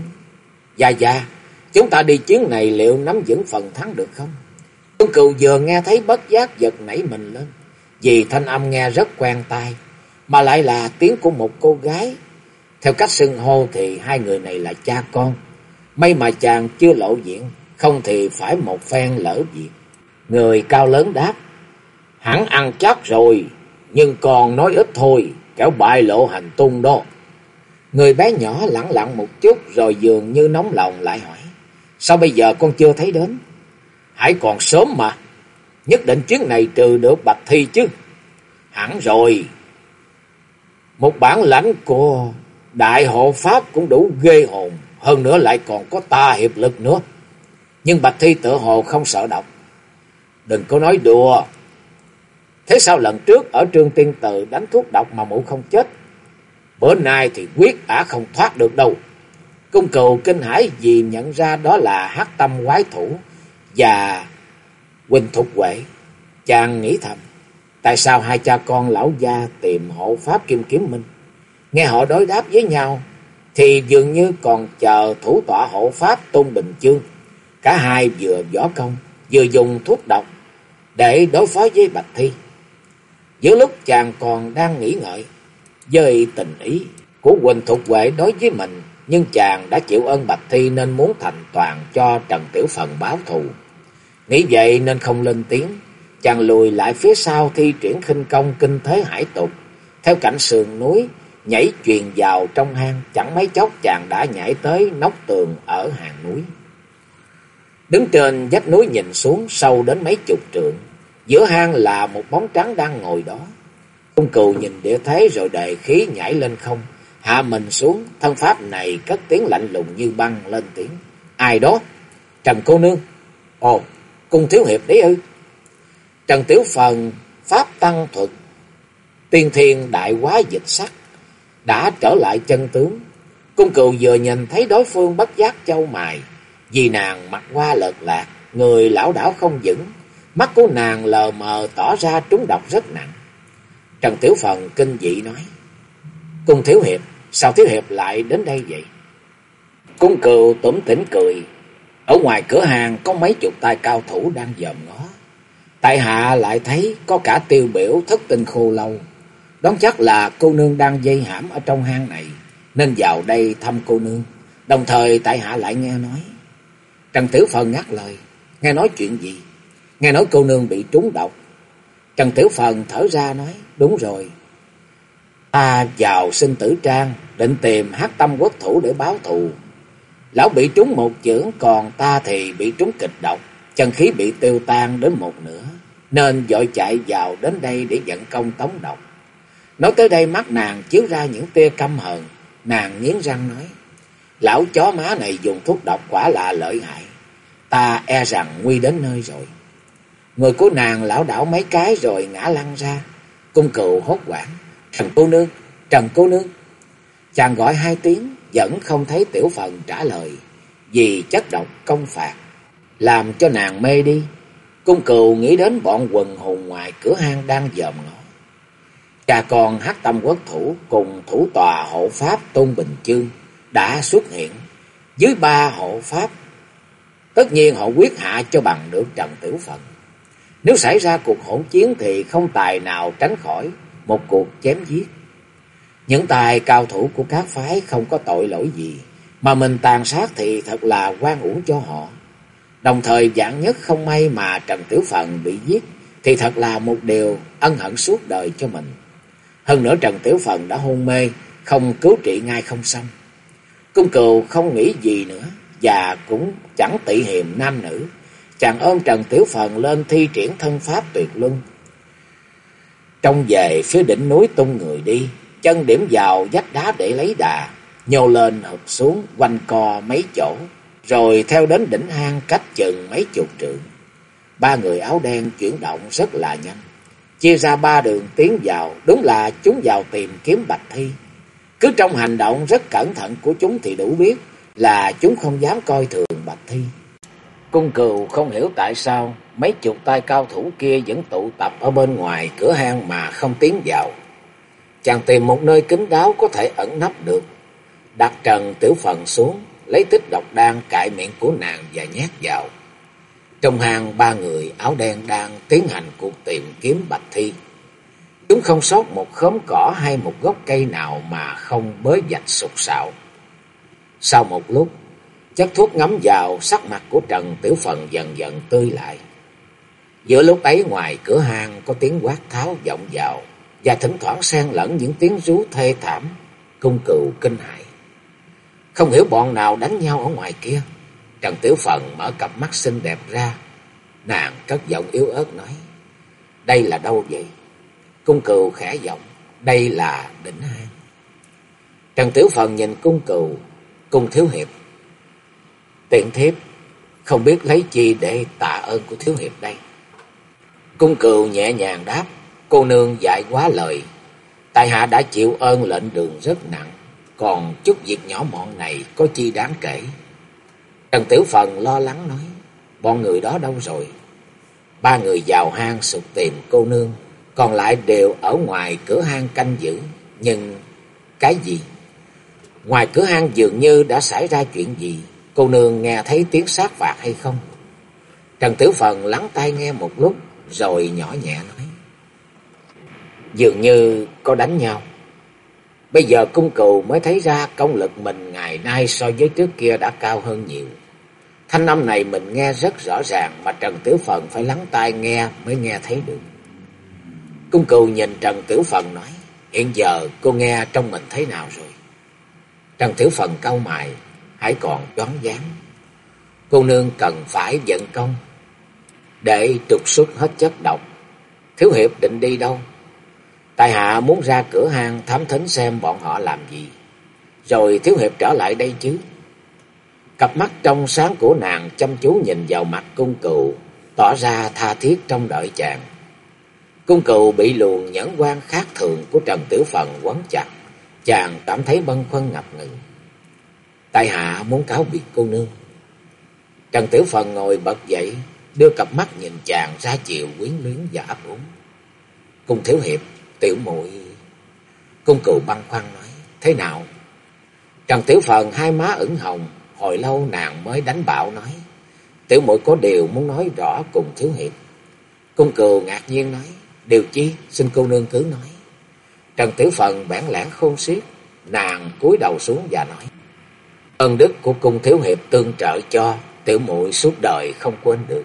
Dạ, chúng ta đi chuyến này liệu nắm vững phần thắng được không? Cung Cừu vừa nghe thấy bất giác giật nảy mình lên, vì thanh âm nghe rất quen tai, mà lại là tiếng của một cô gái. Theo cách xưng hô thì 2 người này là cha con. May mà chàng chưa lộ diện, không thì phải một phen lỡ việc. Người cao lớn đáp: Hẳn ăn chắc rồi, nhưng còn nói ít thôi, kẻo bại lộ hành tung đó. Người bé nhỏ lẳng lặng một chút rồi dường như nóng lòng lại hỏi: Sao bây giờ con chưa thấy đến? Hãy còn sớm mà, nhất định chuyến này trừ được Bạch Thi chứ. Hẳn rồi, một bản lãnh của đại hộ pháp cũng đủ ghê hồn, hơn nữa lại còn có ta hiệp lực nữa. Nhưng Bạch Thi tự hồ không sợ độc. Đừng có nói đùa. Thế sao lần trước ở Trương Tiên Tự đánh thuốc độc mà mụ không chết, bữa nay thì quyết ả không thoát được đâu. Cung Cừu kinh hãi vì nhận ra đó là Hắc Tâm Quái Thủ và Huỳnh Thục Huệ. Chàng nghĩ thầm, tại sao 2 cha con lão gia tìm hộ pháp Kim Kiếm Minh? Nghe họ đối đáp với nhau thì dường như còn chờ thủ tọa hộ pháp Tôn Bình Chương. Cả hai vừa võ công vừa dùng thuốc độc để đối phó với Bạch Thi. Giữa lúc chàng còn đang nghĩ ngợi với tình ý của Huỳnh Thục Huệ đối với mình, nhưng chàng đã chịu ơn Bạch Thi nên muốn thành toàn cho Trần Tiểu Phần báo thù. Nghĩ vậy nên không lên tiếng, chàng lùi lại phía sau thi triển khinh công kinh thế hải tục, theo cạnh sườn núi nhảy chuyền vào trong hang. Chẳng mấy chốc chàng đã nhảy tới nóc tường ở hàng núi. Đứng trên vách núi nhìn xuống sâu đến mấy chục trượng, giữa hang là một bóng trắng đang ngồi đó. Cung Cừu nhìn địa thế rồi đề khí nhảy lên không, hạ mình xuống. Thân pháp này cất tiếng lạnh lùng như băng, lên tiếng: Ai đó? Trần cô nương. Ồ, Cung thiếu hiệp đấy ư? Trần Tiểu Phần pháp tăng thuật tiên thiên đại hóa dịch sắc đã trở lại chân tướng. Cung Cừu vừa nhìn thấy đối phương bất giác chau mày, vì nàng mặt hoa lợt lạc, người lảo đảo không vững, mắt của nàng lờ mờ tỏ ra trúng độc rất nặng. Trần Tiểu Phần kinh dị nói: Cung thiếu hiệp, sao thiếu hiệp lại đến đây vậy? Cung Cừu tủm tỉm cười: Ở ngoài cửa hàng có mấy chục tay cao thủ đang dòm ngó. Tại hạ lại thấy có cả Tiêu Biểu, Thất Tinh Khô Lâu, đoán chắc là cô nương đang dây hãm ở trong hang này, nên vào đây thăm cô nương. Đồng thời tại hạ lại nghe nói. Trần Tiểu Phần ngắt lời: Nghe nói chuyện gì? Nghe nói cô nương bị trúng độc. Trần Tiểu Phần thở ra nói: Đúng rồi, ta vào Sinh Tử Trang định tìm Hắc Tâm Quốc Thủ để báo thù. Lão bị trúng một chưởng, còn ta thì bị trúng kịch độc, chân khí bị tiêu tan đến một nửa, nên vội chạy vào đến đây để vận công tống độc. Nói tới đây mắt nàng chiếu ra những tia căm hờn, nàng nghiến răng nói: Lão chó má này dùng thuốc độc quả là lợi hại, ta e rằng nguy đến nơi rồi. Người của nàng lảo đảo mấy cái rồi ngã lăn ra. Cung Cừu hốt hoảng: "Trần cô nương, Trần cô nương!" Chàng gọi hai tiếng vẫn không thấy Tiểu Phần trả lời, vì chất độc công phạt làm cho nàng mê đi. Cung Cừu nghĩ đến bọn quần hùng ngoài cửa hang đang dòm ngó. Cha con Hắc Tâm Quốc thủ cùng thủ tòa hộ pháp Tôn Bình Chương đã xuất hiện dưới ba hộ pháp. Tất nhiên họ quyết hạ cho bằng được Trần Tiểu Phần. Nếu xảy ra cuộc hỗn chiến thì không tài nào tránh khỏi một cuộc chém giết. Những tài cao thủ của các phái không có tội lỗi gì, mà mình tàn sát thì thật là oan uổng cho họ. Đồng thời vạn nhất không may mà Trần Tiểu Phần bị giết thì thật là một điều ân hận suốt đời cho mình. Hơn nữa Trần Tiểu Phần đã hôn mê, không cứu trị ngay không xong. Cung Cừu không nghĩ gì nữa và cũng chẳng tị hiềm nam nữ. Chàng ôm Trần Tiểu Phần lên thi triển thân pháp tuyệt luân, trông về phía đỉnh núi tung người đi, chân điểm vào vách đá để lấy đà, nhô lên hụp xuống quanh co mấy chỗ, rồi theo đến đỉnh hang cách chừng mấy chục trượng. Ba người áo đen chuyển động rất là nhanh, chia ra ba đường tiến vào, đúng là chúng vào tìm kiếm Bạch Thi. Cứ trong hành động rất cẩn thận của chúng thì đủ biết là chúng không dám coi thường Bạch Thi. Cung Cừu không hiểu tại sao mấy chục tay cao thủ kia vẫn tụ tập ở bên ngoài cửa hang mà không tiến vào. Chàng tìm một nơi kín đáo có thể ẩn nấp được, đặt Trần Tiểu Phần xuống, lấy tích độc đan cạy miệng của nàng và nhét vào. Trong hang ba người áo đen đang tiến hành cuộc tìm kiếm Bạch Thi. Chúng không sót một khóm cỏ hay một gốc cây nào mà không bới vạch sục sạo. Sau một lúc, chất thuốc ngấm vào, sắc mặt của Trần Tiểu Phần dần dần tươi lại. Giữa lúc ấy ngoài cửa hang có tiếng quát tháo vọng vào, và thỉnh thoảng xen lẫn những tiếng rú thê thảm. Cung Cừu kinh hãi, không hiểu bọn nào đánh nhau ở ngoài kia. Trần Tiểu Phần mở cặp mắt xinh đẹp ra, nàng cất giọng yếu ớt nói: "Đây là đâu vậy?" Cung Cừu khẽ giọng: "Đây là đỉnh hang." Trần Tiểu Phần nhìn Cung Cừu: "Cung thiếu hiệp, tiện thiếp không biết lấy chi để tạ ơn của thiếu hiệp đây." Cung Cừu nhẹ nhàng đáp: "Cô nương dạy quá lời, tại hạ đã chịu ơn lệnh đường rất nặng, còn chút việc nhỏ mọn này có chi đáng kể." Trần Tiểu Phần lo lắng nói: "Bọn người đó đâu rồi?" Ba người vào hang sục tìm cô nương, còn lại đều ở ngoài cửa hang canh giữ. Nhưng cái gì? Ngoài cửa hang dường như đã xảy ra chuyện gì. Cô nương nghe thấy tiếng sát phạt hay không? Trần Tiểu Phần lắng tai nghe một lúc rồi nhỏ nhẹ nói: "Dường như có đánh nhau." Bây giờ Cung Cừu mới thấy ra công lực mình ngày nay so với trước kia đã cao hơn nhiều. Thanh âm này mình nghe rất rõ ràng, mà Trần Tiểu Phần phải lắng tai nghe mới nghe thấy được. Cung Cừu nhìn Trần Tiểu Phần nói: "Hiện giờ cô nghe trong mình thế nào rồi?" Trần Tiểu Phần cau mày, hãy còn đoán dáng. "Cô nương cần phải vận công để trục xuất hết chất độc. Thiếu hiệp định đi đâu?" "Tại hạ muốn ra cửa hang thám thính xem bọn họ làm gì, rồi thiếu hiệp trở lại đây chứ." Cặp mắt trong sáng của nàng chăm chú nhìn vào mặt Cung Cừu, tỏ ra tha thiết trông đợi chàng. Cung Cừu bị luồng nhẫn quan khác thường của Trần Tiểu Phần quấn chặt, chàng cảm thấy bâng khuâng ngập ngừng. "Tại hạ muốn cáo biệt cô nương." Trần Tiểu Phần ngồi bật dậy, đưa cặp mắt nhìn chàng ra chiều quyến luyến và ấp úng. "Cung thiếu hiệp, tiểu muội..." Cung Cừu băn khoăn nói: "Thế nào?" Trần Tiểu Phần hai má ửng hồng, hồi lâu nàng mới đánh bạo nói: "Tiểu muội có điều muốn nói rõ cùng thiếu hiệp." Cung Cừu ngạc nhiên nói: "Điều chi, xin cô nương cứ nói." Trần Tiểu Phần bản lãng khôn xiết, nàng cúi đầu xuống và nói: "Ơn đức của Cung thiếu hiệp tương trợ cho, tiểu muội suốt đời không quên được.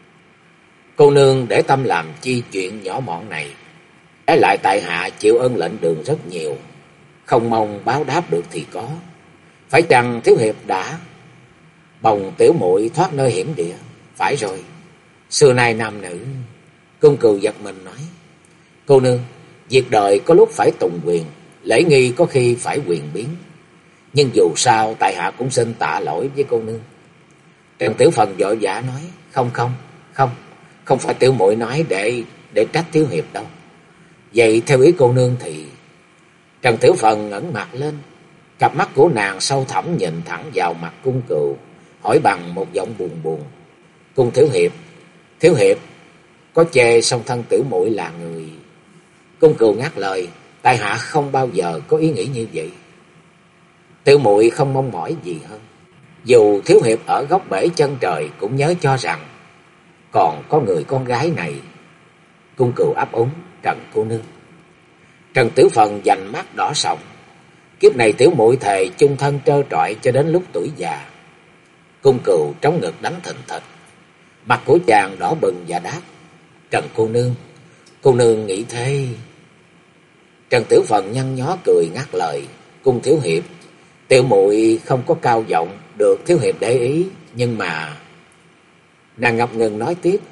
Cô nương để tâm làm chi chuyện nhỏ mọn này, trái lại tại hạ chịu ơn lệnh đường rất nhiều, không mong báo đáp được thì có. Phải chăng thiếu hiệp đã bồng tiểu muội thoát nơi hiểm địa?" "Phải rồi, xưa nay nam nữ..." Cung Cừu giật mình nói: "Cô nương, việc đời có lúc phải tùng quyền, lễ nghi có khi phải quyền biến. Nhưng dù sao tại hạ cũng xin tạ lỗi với cô nương." Trần Tiểu Phần vội vã nói: Không Không phải tiểu muội nói để trách thiếu hiệp đâu. Vậy theo ý cô nương thì... Trần Tiểu Phần ngẩng mặt lên, cặp mắt của nàng sâu thẳm nhìn thẳng vào mặt Cung Cừu, hỏi bằng một giọng buồn buồn. Cung thiếu hiệp có chê song thân tiểu muội là người... Cung Cừu ngắt lời, tại hạ không bao giờ có ý nghĩ như vậy. Tiểu muội không mong mỏi gì hơn. Dù thiếu hiệp ở góc bể chân trời cũng nhớ cho rằng còn có người con gái này. Cung Cừu ấp úng, Trần cô nương. Trần Tiểu Phần dành mắt đỏ sọng. Kiếp này tiểu muội thề chung thân trơ trọi cho đến lúc tuổi già. Cung Cừu trống ngực đánh thình thịch. Mặt của chàng đỏ bừng và đáp, Trần cô nương nghĩ thế. Trần Tiểu Phần nhăn nhó cười ngắt lời, Cung thiếu hiệp, tiểu muội không có cao giọng, được thiếu hiệp để ý, nhưng mà... Nàng ngập ngừng nói tiếp,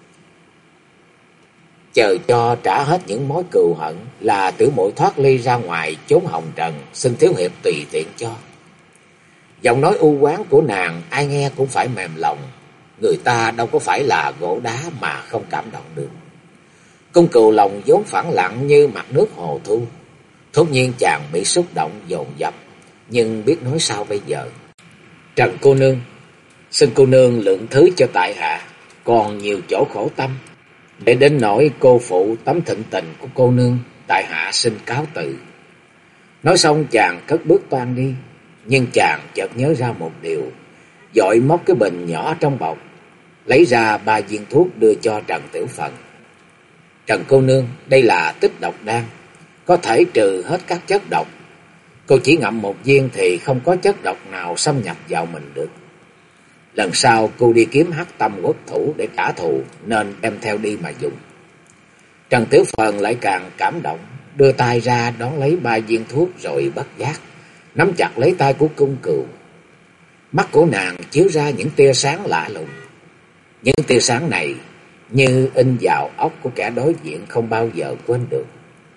chờ cho trả hết những mối cừu hận là tiểu muội thoát ly ra ngoài chốn hồng trần, xin thiếu hiệp tùy tiện cho. Giọng nói u oán của nàng ai nghe cũng phải mềm lòng, người ta đâu có phải là gỗ đá mà không cảm động được. Cung Cừu lòng vốn phẳng lặng như mặt nước hồ thu, thốt nhiên chàng bị xúc động dồn dập, nhưng biết nói sao bây giờ. Trần cô nương, xin cô nương lượng thứ cho tại hạ, còn nhiều chỗ khổ tâm, để đến nỗi cô phụ tấm thịnh tình của cô nương, tại hạ xin cáo từ. Nói xong chàng cất bước toan đi, nhưng chàng chợt nhớ ra một điều, vội móc cái bình nhỏ trong bọc, lấy ra 3 viên thuốc đưa cho Trần Tiểu Phần. Trần cô nương, đây là tích độc đan, có thể trừ hết các chất độc. Cô chỉ ngậm 1 viên thì không có chất độc nào xâm nhập vào mình được. Lần sau cô đi kiếm Hắc Tâm Quốc thủ để trả thù, nên đem theo đi mà dùng. Trần Tiểu Phần lại càng cảm động, đưa tay ra đón lấy 3 viên thuốc rồi bất giác nắm chặt lấy tay của Cung Cừu. Mắt của nàng chiếu ra những tia sáng lạ lùng. Những tia sáng này như in vào óc của kẻ đối diện không bao giờ quên được.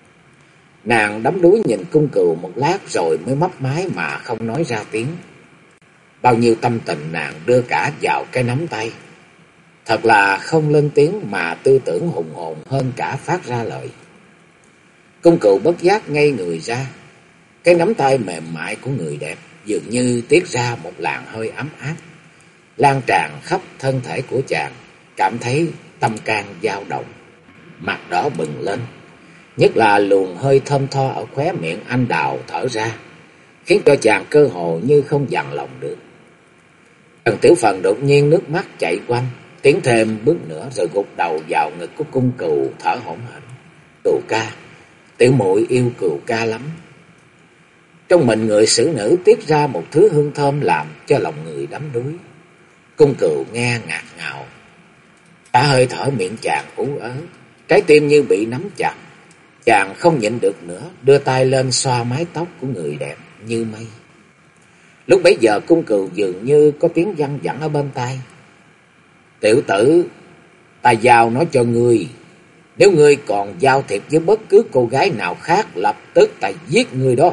Nàng đắm đuối nhìn Cung Cừu một lát rồi mới mấp máy mà không nói ra tiếng. Bao nhiêu tâm tình nàng đưa cả vào cái nắm tay. Thật là không lên tiếng mà tư tưởng hùng hồn hơn cả phát ra lời. Cung Cừu bất giác ngây người ra. Cái nắm tay mềm mại của người đẹp dường như tiết ra một làn hơi ấm áp, lan tràn khắp thân thể của chàng, cảm thấy tâm can dao động, mặt đỏ bừng lên, nhất là luồng hơi thơm tho ở khóe miệng anh đào thở ra, khiến cho chàng cơ hồ như không dằn lòng được. Trần Tiểu Phần đột nhiên nước mắt chảy quanh, tiến thêm bước nữa rồi gục đầu vào ngực của Cung Cừu thở hổn hển. Cừu ca, tiểu muội yêu Cừu ca lắm. Trong mình người xử nữ tiết ra một thứ hương thơm làm cho lòng người đắm đuối. Cung Cừu nghe ngạt ngào, cả hơi thở miệng chàng ú ớ, trái tim như bị nắm chặt. Chàng không nhịn được nữa, đưa tay lên xoa mái tóc của người đẹp như mây. Lúc bấy giờ Cung Cừu dường như có tiếng văng vẳng ở bên tai. Tiểu tử, ta giao nó cho ngươi, nếu ngươi còn giao thiệp với bất cứ cô gái nào khác, lập tức ta giết ngươi đó.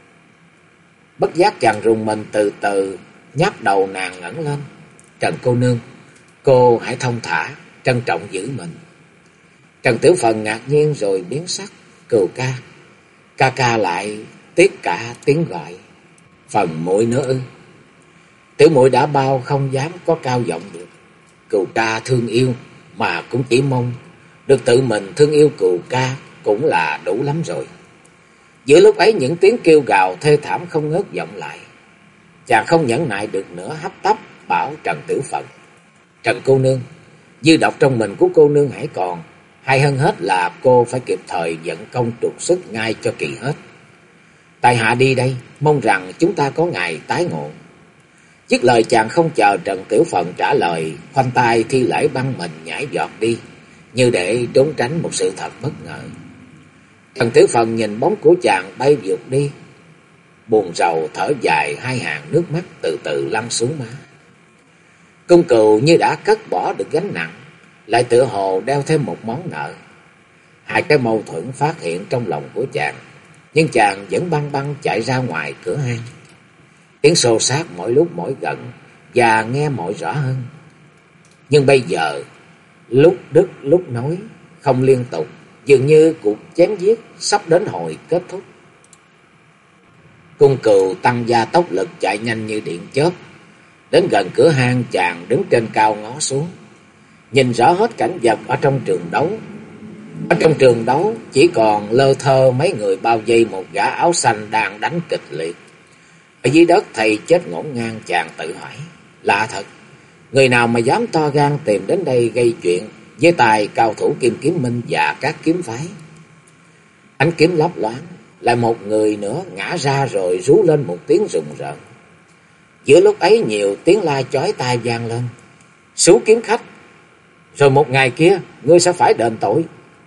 Bất giác chàng rùng mình, từ từ nhấc đầu nàng ngẩng lên. Trần cô nương, cô hãy thông thả, trân trọng giữ mình. Trần Tiểu Phần ngạc nhiên rồi biến sắc. Cừu ca, ca lại tiếc cả tiếng gọi. Phần muội nữa ư? Tiểu muội đã bao không dám có cao giọng được. Cừu ca thương yêu mà cũng chỉ mong được tự mình thương yêu Cừu ca cũng là đủ lắm rồi. Giữa lúc ấy những tiếng kêu gào thê thảm không ngớt vọng lại. Chàng không nhẫn nại được nữa, hấp tấp bảo Trần Tiểu Phần, Trần cô nương, dư độc trong mình của cô nương hãy còn, hay hơn hết là cô phải kịp thời dẫn công trục xuất ngay cho kỳ hết. Tại hạ đi đây, mong rằng chúng ta có ngày tái ngộ. Dứt lời chàng không chờ Trần Tiểu Phần trả lời, khoanh tay thi lễ băng mình nhảy giọt đi, như để trốn tránh một sự thật bất ngờ. Trần Tiểu Phần nhìn bóng của chàng bay vụt đi, buồn rầu thở dài, 2 hàng nước mắt từ từ lăn xuống má. Cung Cừu như đã cất bỏ được gánh nặng, lại tựa hồ đeo thêm một món nợ. 2 cái mâu thuẫn phát hiện trong lòng của chàng, nhưng chàng vẫn băng băng chạy ra ngoài cửa hang. Tiếng xô xát mỗi lúc mỗi gần và nghe mọi rõ hơn. Nhưng bây giờ lúc đứt lúc nối, không liên tục, dường như cuộc chém giết sắp đến hồi kết thúc. Cung Cừu tăng gia tốc lực chạy nhanh như điện chớp. Đến gần cửa hang, chàng đứng trên cao ngó xuống, nhìn rõ hết cảnh vật ở trong trường đấu. Ở trong trường đấu chỉ còn lơ thơ mấy người bao vây một gã áo xanh đang đánh kịch liệt. Ở dưới đất thầy chết ngổn ngang, chàng tự hỏi, lạ thật, người nào mà dám to gan tìm đến đây gây chuyện với tài cao thủ Kim Kiếm Minh và các kiếm phái. Ánh kiếm lấp loáng, lại một người nữa ngã ra rồi rú lên một tiếng rùng rợn. Giữa lúc ấy nhiều tiếng la chói tai vang lên. Sú kiếm khách, rồi một ngày kia ngươi sẽ phải đền tội.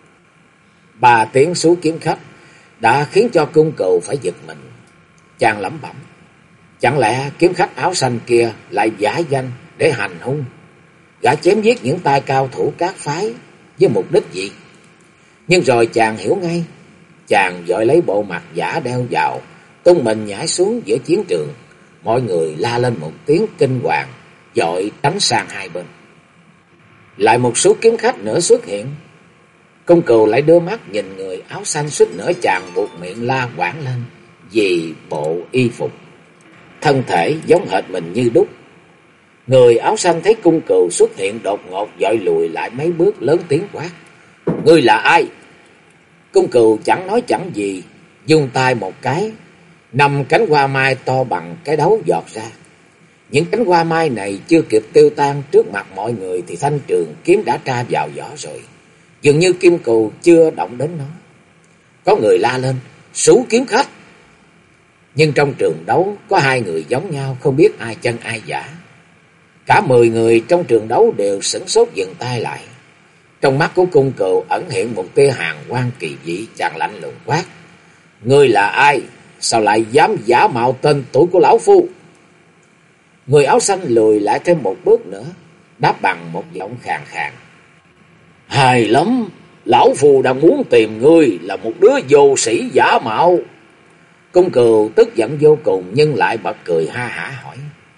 3 tiếng sú kiếm khách đã khiến cho Cung Cừu phải giật mình. Chàng lẩm bẩm, chẳng lẽ kiếm khách áo xanh kia lại giả danh để hành hung, gã chém giết những tay cao thủ các phái với mục đích gì? Nhưng rồi chàng hiểu ngay. Chàng vội lấy bộ mặt giả đeo vào, tung mình nhảy xuống giữa chiến trường. Mọi người la lên một tiếng kinh hoàng, vội tránh sang hai bên. Lại một số kiếm khách nữa xuất hiện. Cung Cừu lại đưa mắt nhìn người áo xanh, suýt nữa chàng buộc miệng la quảng lên vì bộ y phục, thân thể giống hệt mình như đúc. Người áo xanh thấy Cung Cừu xuất hiện đột ngột, vội lùi lại mấy bước, lớn tiếng quát, ngươi là ai? Cung Cừu chẳng nói chẳng gì, vung tay một cái, 5 cánh hoa mai to bằng cái đấu giọt ra. Những cánh hoa mai này chưa kịp tiêu tan trước mặt mọi người thì thanh trường kiếm đã tra vào vỏ rồi. Dường như Kim Cừu chưa động đến nó. Có người la lên, sú kiếm khách. Nhưng trong trường đấu có 2 người giống nhau, không biết ai chân ai giả. Cả 10 người trong trường đấu đều sửng sốt dừng tay lại. Trong mắt của Cung Cừu ẩn hiện một tia hàn quang kỳ dị, chàng lạnh lùng quát, ngươi là ai? Sao lại dám giả mạo tên tuổi của lão phu? Người áo xanh lùi lại thêm một bước nữa, đáp bằng một giọng khàn khàn, hay lắm, lão phu đang muốn tìm ngươi là một đứa vô sĩ giả mạo. Cung Cừu tức giận vô cùng, nhưng lại bật cười ha hả hỏi,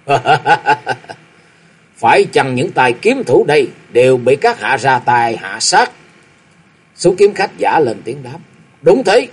phải chăng những tài kiếm thủ đây đều bị các hạ ra tay hạ sát? Số kiếm khách giả lên tiếng đáp, đúng thế.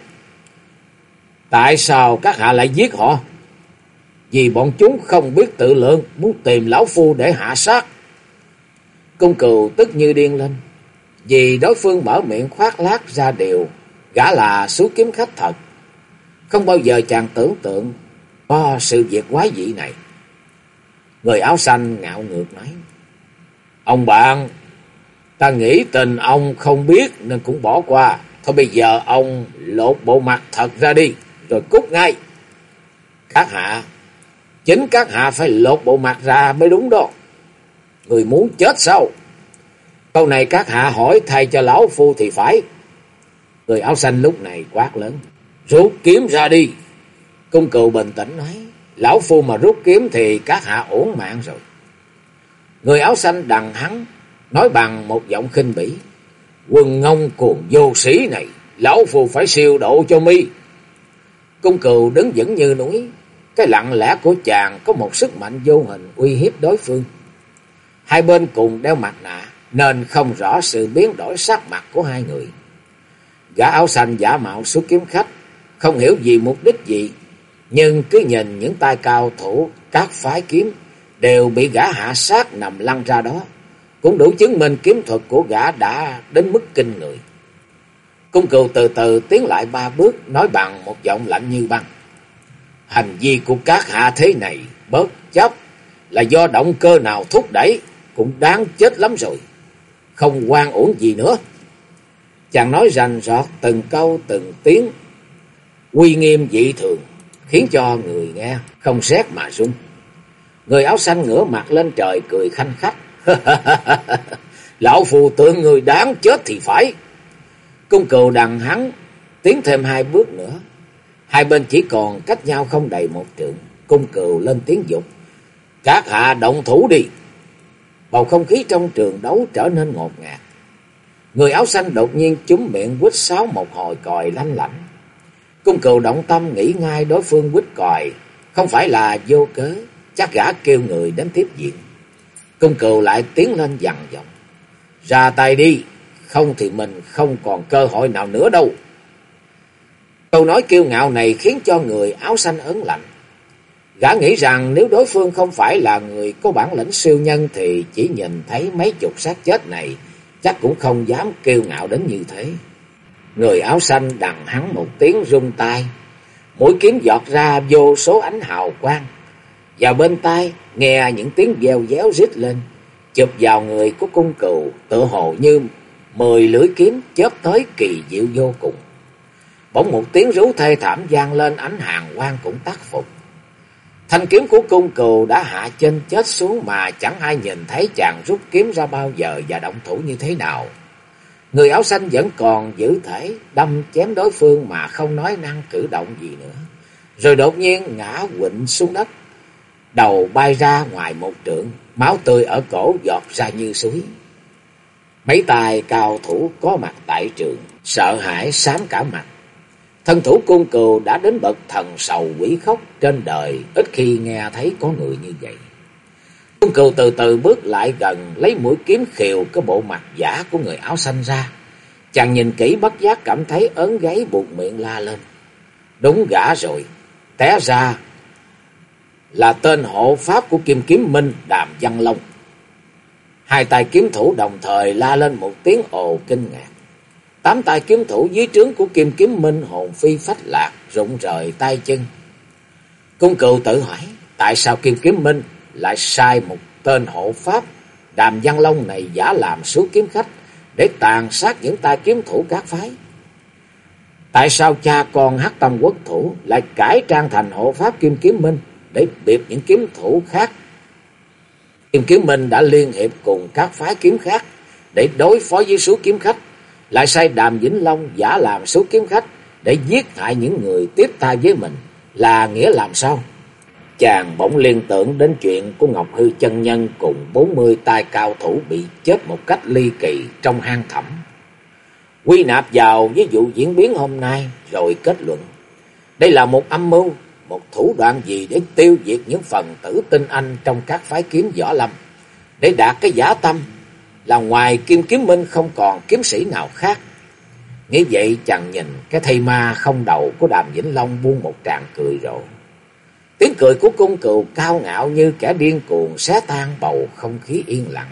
Tại sao các hạ lại giết họ? Vì bọn chúng không biết tự lượng, muốn tìm lão phu để hạ sát. Cung Cừu tức như điên lên, vì đối phương mở miệng khoác lác ra điều gã là số kiếm khách thật. Không bao giờ chàng tưởng tượng có sự việc quái dị này. Người áo xanh ngạo ngược nói, ông bạn, ta nghĩ tình ông không biết nên cũng bỏ qua. Thôi bây giờ ông lột bộ mặt thật ra đi, rồi cút ngay. Các hạ, chính các hạ phải lột bộ mặt ra mới đúng đó. Người muốn chết sao? Câu này các hạ hỏi thay cho lão phu thì phải. Người áo xanh lúc này quát lớn, rút kiếm ra đi. Cung Cừu bình tĩnh nói, lão phu mà rút kiếm thì các hạ uổng mạng rồi. Người áo xanh đằng hắn nói bằng một giọng khinh bỉ, quần ngông cuồng vô sĩ này, lão phu phải siêu độ cho mi. Cung Cừu đứng vững như núi, cái lặng lẽ của chàng có một sức mạnh vô hình uy hiếp đối phương. Hai bên cùng đeo mặt nạ nên không rõ sự biến đổi sắc mặt của hai người. Gã áo xanh giả mạo số kiếm khách, không hiểu vì mục đích gì, nhưng cứ nhìn những tay cao thủ các phái kiếm đều bị gã hạ sát nằm lăn ra đó, cũng đủ chứng minh kiếm thuật của gã đã đến mức kinh người. Cung Cừu từ từ tiến lại 3 bước, nói bằng một giọng lạnh như băng, hành vi của các hạ thế này bất chấp là do động cơ nào thúc đẩy cũng đáng chết lắm rồi, không oan uổng gì nữa. Chàng nói rành rọt từng câu từng tiếng, uy nghiêm dị thường, khiến cho người nghe không rét mà run. Người áo xanh ngửa mặt lên trời cười khanh khách, lão phu tưởng người đáng chết thì phải. Cung Cừu đằng hắn tiến thêm 2 bước nữa, hai bên chỉ còn cách nhau không đầy 1 trượng. Cung Cừu lên tiếng dục, các hạ động thủ đi. Bầu không khí trong trường đấu trở nên ngột ngạt. Người áo xanh đột nhiên chúm miệng huýt sáo một hồi còi lanh lảnh. Cung Cừu động tâm nghĩ ngay đối phương huýt còi không phải là vô cớ, chắc gã kêu người đến tiếp diện. Cung Cừu lại tiến lên dằn giọng, Ra tay đi, không thì mình không còn cơ hội nào nữa đâu. Câu nói kiêu ngạo này khiến cho người áo xanh ớn lạnh. Gã nghĩ rằng nếu đối phương không phải là người có bản lĩnh siêu nhân thì chỉ nhìn thấy mấy chục xác chết này chắc cũng không dám kiêu ngạo đến như thế. Người áo xanh đằng hắn một tiếng rung tay, mũi kiếm giọt ra vô số ánh hào quang. Và bên tai nghe những tiếng vèo véo rít lên, chụp vào người của cung cừu tựa hồ như 10 lưỡi kiếm chớp tới kỳ diệu vô cùng. Bỗng một tiếng rú thê thảm vang lên, ánh hàn quang cũng tắt phục. Thanh kiếm của cung cừu đã hạ trên chết xuống mà chẳng ai nhìn thấy chàng rút kiếm ra bao giờ và động thủ như thế nào. Người áo xanh vẫn còn giữ thể đâm chém đối phương mà không nói năng cử động gì nữa. Rồi đột nhiên ngã quỵnh xuống đất, đầu bay ra ngoài một trượng, máu tươi ở cổ giọt ra như suối. Mấy tài cao thủ có mặt tại trường sợ hãi xám cả mặt. Thân thủ cung cừu đã đến bậc thần sầu quỷ khóc, trên đời ít khi nghe thấy có người như vậy. Cung cừu từ từ bước lại gần, lấy mũi kiếm khều cái bộ mặt giả của người áo xanh ra. Chàng nhìn kỹ bất giác cảm thấy ớn gáy, buột miệng la lên. Đúng gã rồi, té ra là tên hộ pháp của Kim Kiếm Minh, Đàm Văn Long. Hai tay kiếm thủ đồng thời la lên một tiếng ồ kinh ngạc. 8 tay kiếm thủ dưới trướng của Kim Kiếm Minh hồn phi phách lạc, rụng rời tay chân. Cung cừu tự hỏi, tại sao Kim Kiếm Minh lại sai một tên hộ pháp Đàm Văn Long này giả làm số kiếm khách để tàn sát những tay kiếm thủ các phái? Tại sao cha con Hắc Tâm Quốc thủ lại cải trang thành hộ pháp Kim Kiếm Minh để biệp những kiếm thủ khác? Kim Kiếm Minh đã liên hiệp cùng các phái kiếm khác để đối phó với số kiếm khách, lại sai Đàm Vĩnh Long giả làm số kiếm khách để giết hại những người tiếp tay với mình, là nghĩa làm sao? Chàng bỗng liên tưởng đến chuyện của Ngọc Hư chân nhân cùng 40 tay cao thủ bị chết một cách ly kỳ trong hang thẳm. Quy nạp vào với vụ diễn biến hôm nay rồi kết luận, đây là một âm mưu, một thủ đoạn gì để tiêu diệt những phần tử tinh anh trong các phái kiếm võ lâm, để đạt cái giả tâm là ngoài Kim Kiếm Minh không còn kiếm sĩ nào khác. Nghĩ vậy chàng nhìn cái thây ma không đầu của Đàm Vĩnh Long buông một tràng cười rộ. Tiếng cười của cung cừu cao ngạo như kẻ điên cuồng xé tan bầu không khí yên lặng.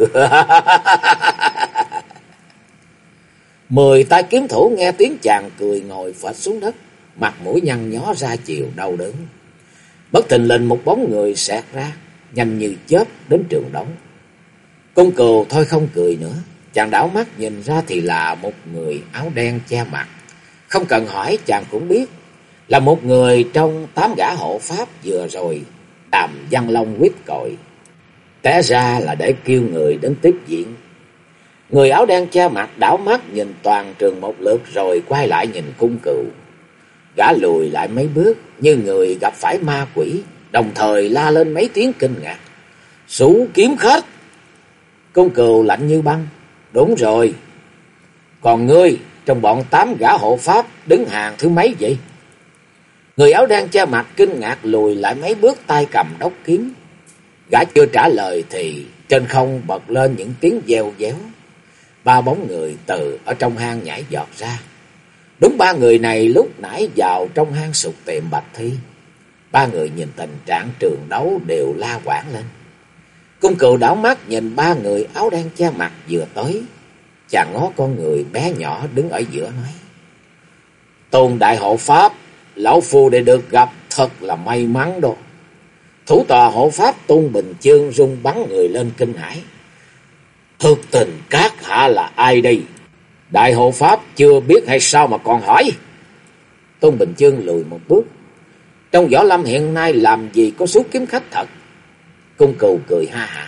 10 tay kiếm thủ nghe tiếng chàng cười ngồi phịch xuống đất, mặt mũi nhăn nhó ra chiều đau đớn. Bất thình lình một bóng người xẹt ra, nhanh như chớp đến trường đóng. Cung cừu thôi không cười nữa, chàng đảo mắt nhìn ra thì là một người áo đen che mặt. Không cần hỏi chàng cũng biết là một người trong 8 gã hộ pháp vừa rồi Đàm Văn Long quyết còi. Té ra là để kêu người đến tiếp diện. Người áo đen che mặt đảo mắt nhìn toàn trường một lượt rồi quay lại nhìn cung cừu. Gã lùi lại mấy bước như người gặp phải ma quỷ, đồng thời la lên mấy tiếng kinh ngạc. Số kiếm khách! Cung cừu lạnh như băng. Đúng rồi. Còn ngươi trong bọn 8 gã hộ pháp đứng hàng thứ mấy vậy? Người áo đen che mặt kinh ngạc lùi lại mấy bước, tay cầm đốc kiếm. Gã chưa trả lời thì trên không bật lên những tiếng vèo véo. 3 bóng người từ ở trong hang nhảy giọt ra. Đúng 3 người này lúc nãy vào trong hang sục tiệm Bạch Thi. 3 người nhìn tình trạng trường đấu đều la quảng lên. Cung cừu đảo mắt nhìn 3 người áo đen che mặt vừa tới. Chàng ngó con người bé nhỏ đứng ở giữa nói: Tôn đại hộ pháp, lão phu để được gặp thật là may mắn đó. Thủ tọa hộ pháp Tôn Bình Chương rung bắn người lên kinh hãi. Thực tình các hạ là ai đây? Đại hộ pháp chưa biết hay sao mà còn hỏi? Tôn Bình Chương lùi một bước. Trong võ lâm hiện nay làm gì có số kiếm khách thật? Cung cừu cười ha hả.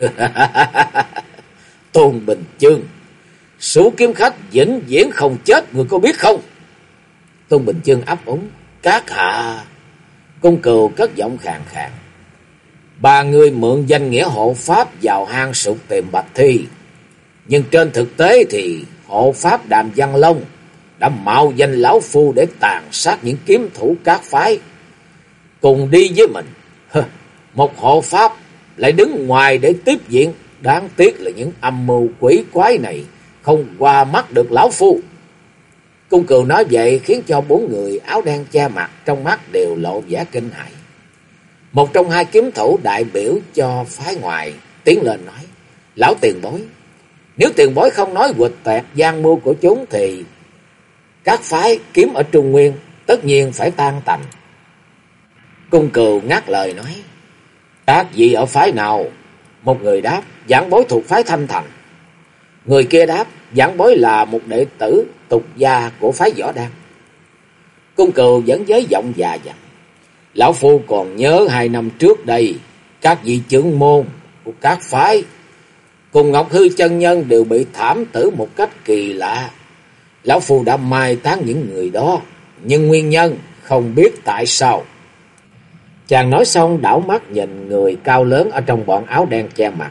Tôn Bình Chương, số kiếm khách vĩnh viễn không chết, người có biết không? Tôn Bình Chương ấp úng. Các hạ. Cung cừu cất giọng khàn khàn. 3 người mượn danh nghĩa hộ pháp vào hang sục tìm Bạch Thi, nhưng trên thực tế thì hộ pháp Đàm Văn Long đã mạo danh lão phu để tàn sát những kiếm thủ các phái cùng đi với mình. Một hộ pháp lại đứng ngoài để tiếp diện, đáng tiếc là những âm mưu quỷ quái này không qua mắt được lão phu. Cung Cừu nói vậy khiến cho bốn người áo đen che mặt trong mắt đều lộ vẻ kinh hãi. Một trong hai kiếm thủ đại biểu cho phái ngoài tiến lên nói: Lão tiền bối, nếu tiền bối không nói quịch toẹt gian mưu của chúng thì các phái kiếm ở Trung Nguyên tất nhiên phải tan tành. Cung Cừu ngắt lời nói: Các vị ở phái nào? Một người đáp: Giảng bối thuộc phái Thanh Thành. Người kia đáp: Giảng bối là một đệ tử tục gia của phái Võ Đan. Cung Cừu vẫn với giọng già dặn: Lão phu còn nhớ 2 năm trước đây, các vị trưởng môn của các phái cùng Ngọc Hư chân nhân đều bị thảm tử một cách kỳ lạ. Lão phu đã mai táng những người đó, nhưng nguyên nhân không biết tại sao. Chàng nói xong đảo mắt nhìn người cao lớn ở trong bọn áo đen che mặt.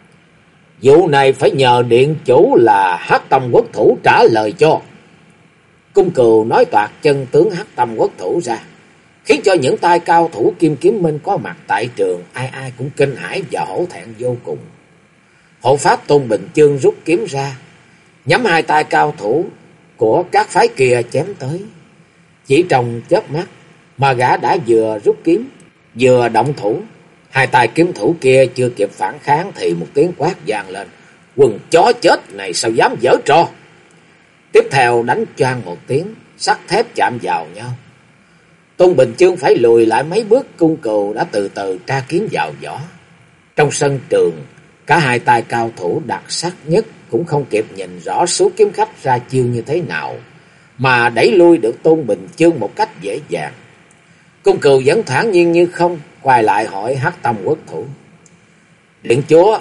Vụ này phải nhờ điện chủ là Hắc Tâm Quốc Thủ trả lời cho. Cung Cừu nói toạc chân tướng Hắc Tâm Quốc Thủ ra, khiến cho những tay cao thủ Kim Kiếm Minh có mặt tại trường ai ai cũng kinh hãi và hổ thẹn vô cùng. Hộ pháp Tôn Bình Chương rút kiếm ra, nhắm hai tay cao thủ của các phái kia chém tới. Chỉ trong chớp mắt mà gã đã vừa rút kiếm vừa động thủ. Hai tay kiếm thủ kia chưa kịp phản kháng thì một tiếng quát vang lên: Quần chó chết này sao dám giở trò! Tiếp theo đánh choang một tiếng, sắt thép chạm vào nhau. Tôn Bình Chương phải lùi lại mấy bước, Cung Cừu đã từ từ tra kiếm vào vỏ. Trong sân trường, cả hai tay cao thủ đặc sắc nhất cũng không kịp nhìn rõ số kiếm khách ra chiêu như thế nào, mà đẩy lui được Tôn Bình Chương một cách dễ dàng. Cung Cừu vẫn thản nhiên như không, quay lại hỏi Hắc Tâm Quốc Thủ: Điện chúa,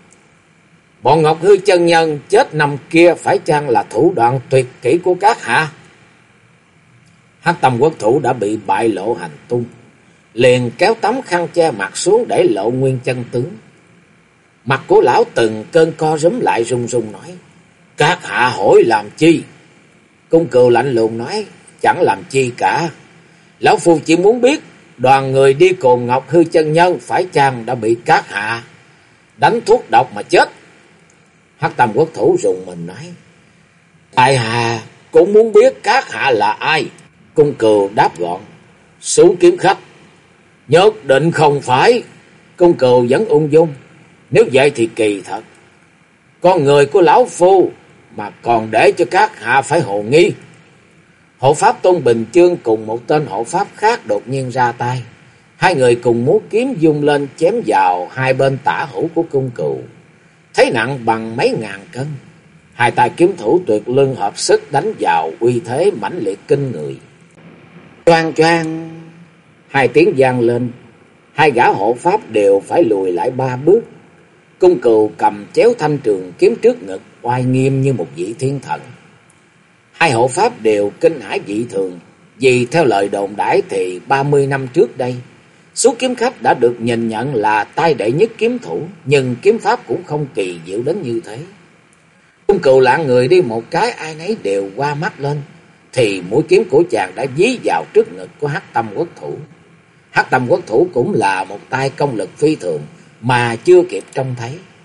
bọn Ngọc Hư chân nhân chết năm kia phải chăng là thủ đoạn tuyệt kỹ của các hạ? Hắc Tâm Quốc Thủ đã bị bại lộ hành tung, liền kéo tấm khăn che mặt xuống để lộ nguyên chân tướng. Mặt của lão từng cơn co rúm lại, run run nói: Các hạ hỏi làm chi? Cung Cừu lạnh lùng nói: Chẳng làm chi cả. Lão phu chỉ muốn biết đoàn người đi cùng Ngọc Hư chân nhân phải chăng đã bị các hạ đánh thuốc độc mà chết? Hắc Tâm Quốc Thủ rùng mình nói: Tại hạ cũng muốn biết các hạ là ai. Cung Cừu đáp gọn: Xuống kiếm khách. Nhất định không phải. Cung Cừu vẫn ung dung: Nếu vậy thì kỳ thật. Con người của lão phu mà còn để cho các hạ phải hồ nghi. Hộ pháp Tôn Bình Chương cùng một tên hộ pháp khác đột nhiên ra tay. Hai người cùng múa kiếm dung lên chém vào hai bên tả hữu của Cung Cừu, thấy nặng bằng mấy ngàn cân. Hai tay kiếm thủ tuyệt lưng hợp sức đánh vào, uy thế mãnh liệt kinh người. Choang choang, hai tiếng vang lên, hai gã hộ pháp đều phải lùi lại 3 bước. Cung Cừu cầm chéo thanh trường kiếm trước ngực, oai nghiêm như một vị thiên thần. Hai hộ pháp đều kinh hãi dị thường, vì theo lời đồn đãi thì 30 năm trước đây, số kiếm khách đã được nhìn nhận là tay đệ nhất kiếm thủ, nhưng kiếm pháp cũng không kỳ diệu đến như thế. Cung Cừu lạng người đi một cái, ai nấy đều qua mắt lên, thì mũi kiếm của chàng đã dí vào trước ngực của Hắc Tâm Quốc Thủ. Hắc Tâm Quốc Thủ cũng là một tay công lực phi thường mà chưa kịp trông thấy.